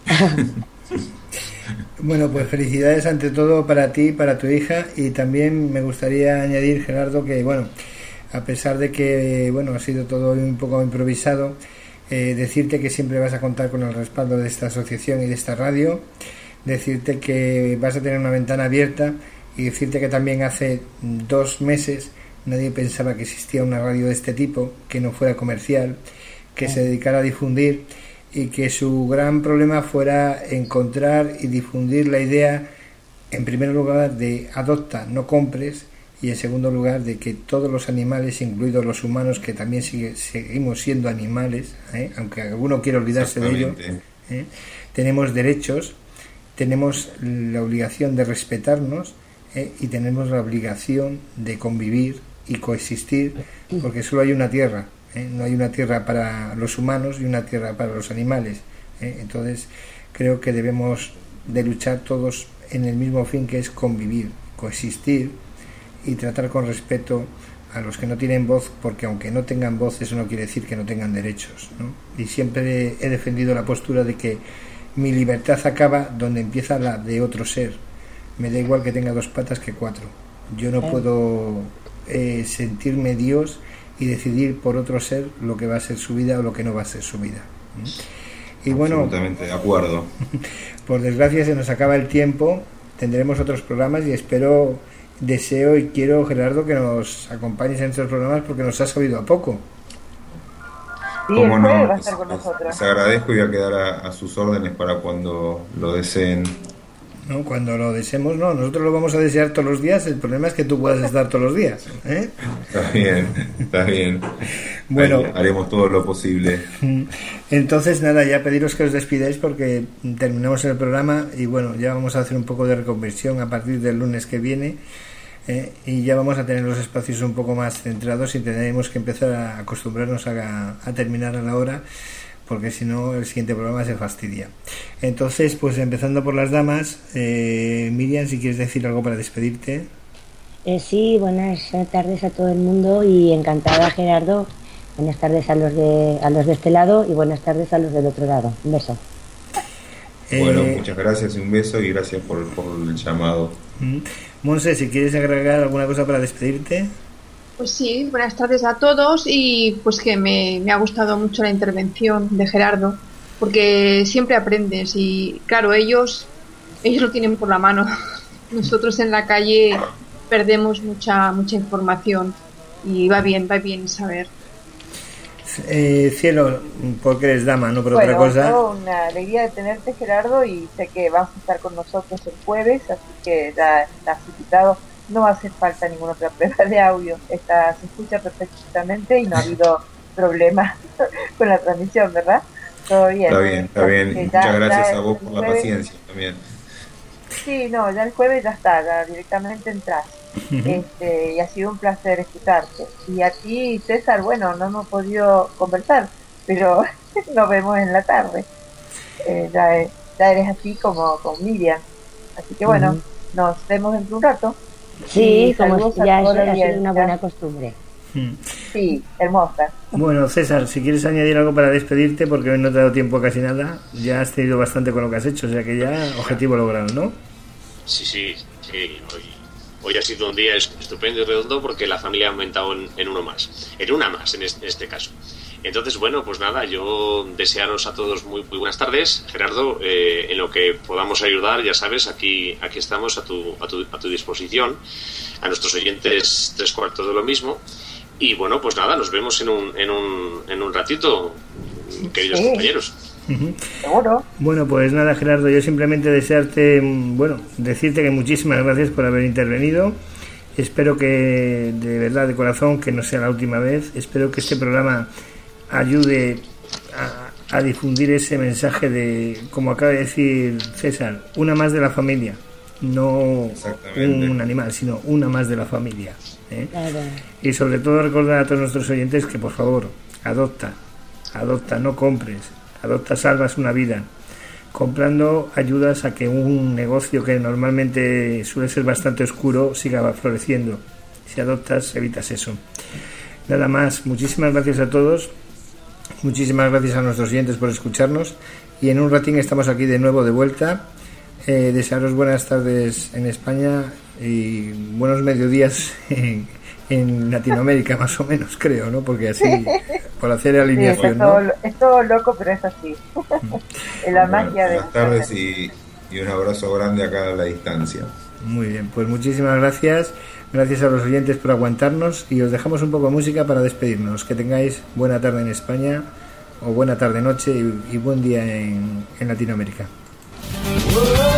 Bueno, pues felicidades ante todo para ti, para tu hija, y también me gustaría añadir, Gerardo, que bueno, a pesar de que bueno ha sido todo un poco improvisado, eh, decirte que siempre vas a contar con el respaldo de esta asociación y de esta radio, decirte que vas a tener una ventana abierta y decirte que también hace dos meses nadie pensaba que existía una radio de este tipo, que no fuera comercial, que se dedicara a difundir, y que su gran problema fuera encontrar y difundir la idea, en primer lugar, de adopta, no compres, y en segundo lugar de que todos los animales, incluidos los humanos, que también sigue, seguimos siendo animales, ¿eh? aunque alguno quiera olvidarse de ello, ¿eh? tenemos derechos, tenemos la obligación de respetarnos, ¿eh? y tenemos la obligación de convivir y coexistir, porque solo hay una tierra, ¿eh? no hay una tierra para los humanos y una tierra para los animales, ¿eh? entonces creo que debemos de luchar todos en el mismo fin, que es convivir, coexistir y tratar con respeto a los que no tienen voz, porque aunque no tengan voz, eso no quiere decir que no tengan derechos, ¿no? Y siempre he defendido la postura de que mi libertad acaba donde empieza la de otro ser. Me da igual que tenga dos patas que cuatro. Yo no puedo eh, sentirme Dios y decidir por otro ser lo que va a ser su vida o lo que no va a ser su vida. Y bueno, absolutamente de acuerdo. Por desgracia se nos acaba el tiempo. Tendremos otros programas y espero, deseo y quiero, Gerardo, que nos acompañes en estos programas, porque nos has sabido a poco. Sí, el Cómo jueves no, va a estar con nosotros. les agradezco y voy a quedar a, a sus órdenes para cuando lo deseen. No, cuando lo deseemos, no, nosotros lo vamos a desear todos los días. El problema es que tú puedas estar todos los días, ¿eh? Está bien, está bien. Bueno, ahí haremos todo lo posible. Entonces nada, ya pediros que os despidáis porque terminamos el programa y bueno, ya vamos a hacer un poco de reconversión a partir del lunes que viene, eh, y ya vamos a tener los espacios un poco más centrados y tendremos que empezar a acostumbrarnos a, a terminar a la hora, porque si no el siguiente programa se fastidia. Entonces, pues empezando por las damas, eh, Miriam, si quieres decir algo para despedirte. Eh, sí, buenas tardes a todo el mundo y encantada, Gerardo. Buenas tardes a los de a los de este lado y buenas tardes a los del otro lado. Un beso. Eh, bueno, muchas gracias y un beso y gracias por, por el llamado. Monse, si quieres agregar alguna cosa para despedirte. Pues sí, buenas tardes a todos y pues que me, me ha gustado mucho la intervención de Gerardo, porque siempre aprendes y claro, ellos ellos lo tienen por la mano. Nosotros en la calle perdemos mucha mucha información y va bien, va bien saber. Eh, cielo, porque eres dama, no por bueno, otra cosa. No, una alegría de tenerte, Gerardo, y sé que vas a estar con nosotros el jueves, así que ya estás invitado. No hace falta ninguna otra prueba de audio, está, se escucha perfectamente y no ha habido problemas con la transmisión, ¿verdad? Todo bien. Está bien, está bien. Ya, Muchas gracias ya a vos por jueves, la paciencia también. Sí, no, ya el jueves ya está, ya directamente entras. Este, y ha sido un placer escucharte. Y a ti, César, bueno, no hemos podido conversar, pero nos vemos en la tarde. Eh, ya, ya eres así como con Miriam. Así que bueno, uh-huh. nos vemos dentro de un rato. Sí, como ya eso ha sido una buena costumbre. Sí, hermosa. Bueno, César, si quieres añadir algo para despedirte, porque hoy no te ha dado tiempo casi nada, ya has tenido bastante con lo que has hecho, o sea que ya objetivo logrado, ¿no? Sí, sí, sí. Hoy, hoy ha sido un día estupendo y redondo porque la familia ha aumentado en, en uno más, en una más en este, en este caso. Entonces, bueno, pues nada, yo desearos a todos muy, muy buenas tardes. Gerardo, eh, en lo que podamos ayudar, ya sabes, aquí aquí estamos a tu, a tu, a tu disposición. A nuestros oyentes tres cuartos de lo mismo. Y bueno, pues nada, nos vemos en un, en un, en un ratito, queridos sí. compañeros. Uh-huh. Seguro. Bueno, pues nada, Gerardo, yo simplemente desearte, bueno, decirte que muchísimas gracias por haber intervenido. Espero que, de verdad, de corazón, que no sea la última vez. Espero que este programa ayude a, a difundir ese mensaje de, como acaba de decir César, una más de la familia, no un animal, sino una más de la familia, ¿eh? Claro. Y sobre todo recordar a todos nuestros oyentes que por favor, adopta, adopta, no compres, adopta, salvas una vida. Comprando ayudas a que un negocio que normalmente suele ser bastante oscuro siga floreciendo. Si adoptas, evitas eso. Nada más, muchísimas gracias a todos. Muchísimas gracias a nuestros oyentes por escucharnos y en un ratín estamos aquí de nuevo de vuelta. Eh, desearos buenas tardes en España y buenos mediodías en, en Latinoamérica, más o menos, creo, ¿no? Porque así, por hacer alineación, sí, es, todo, ¿no? Es todo loco, pero es así. En la bueno, magia de... Buenas tardes y, y un abrazo grande acá a la distancia. Muy bien, pues muchísimas gracias. Gracias a los oyentes por aguantarnos y os dejamos un poco de música para despedirnos. Que tengáis buena tarde en España o buena tarde noche y, y buen día en, en Latinoamérica.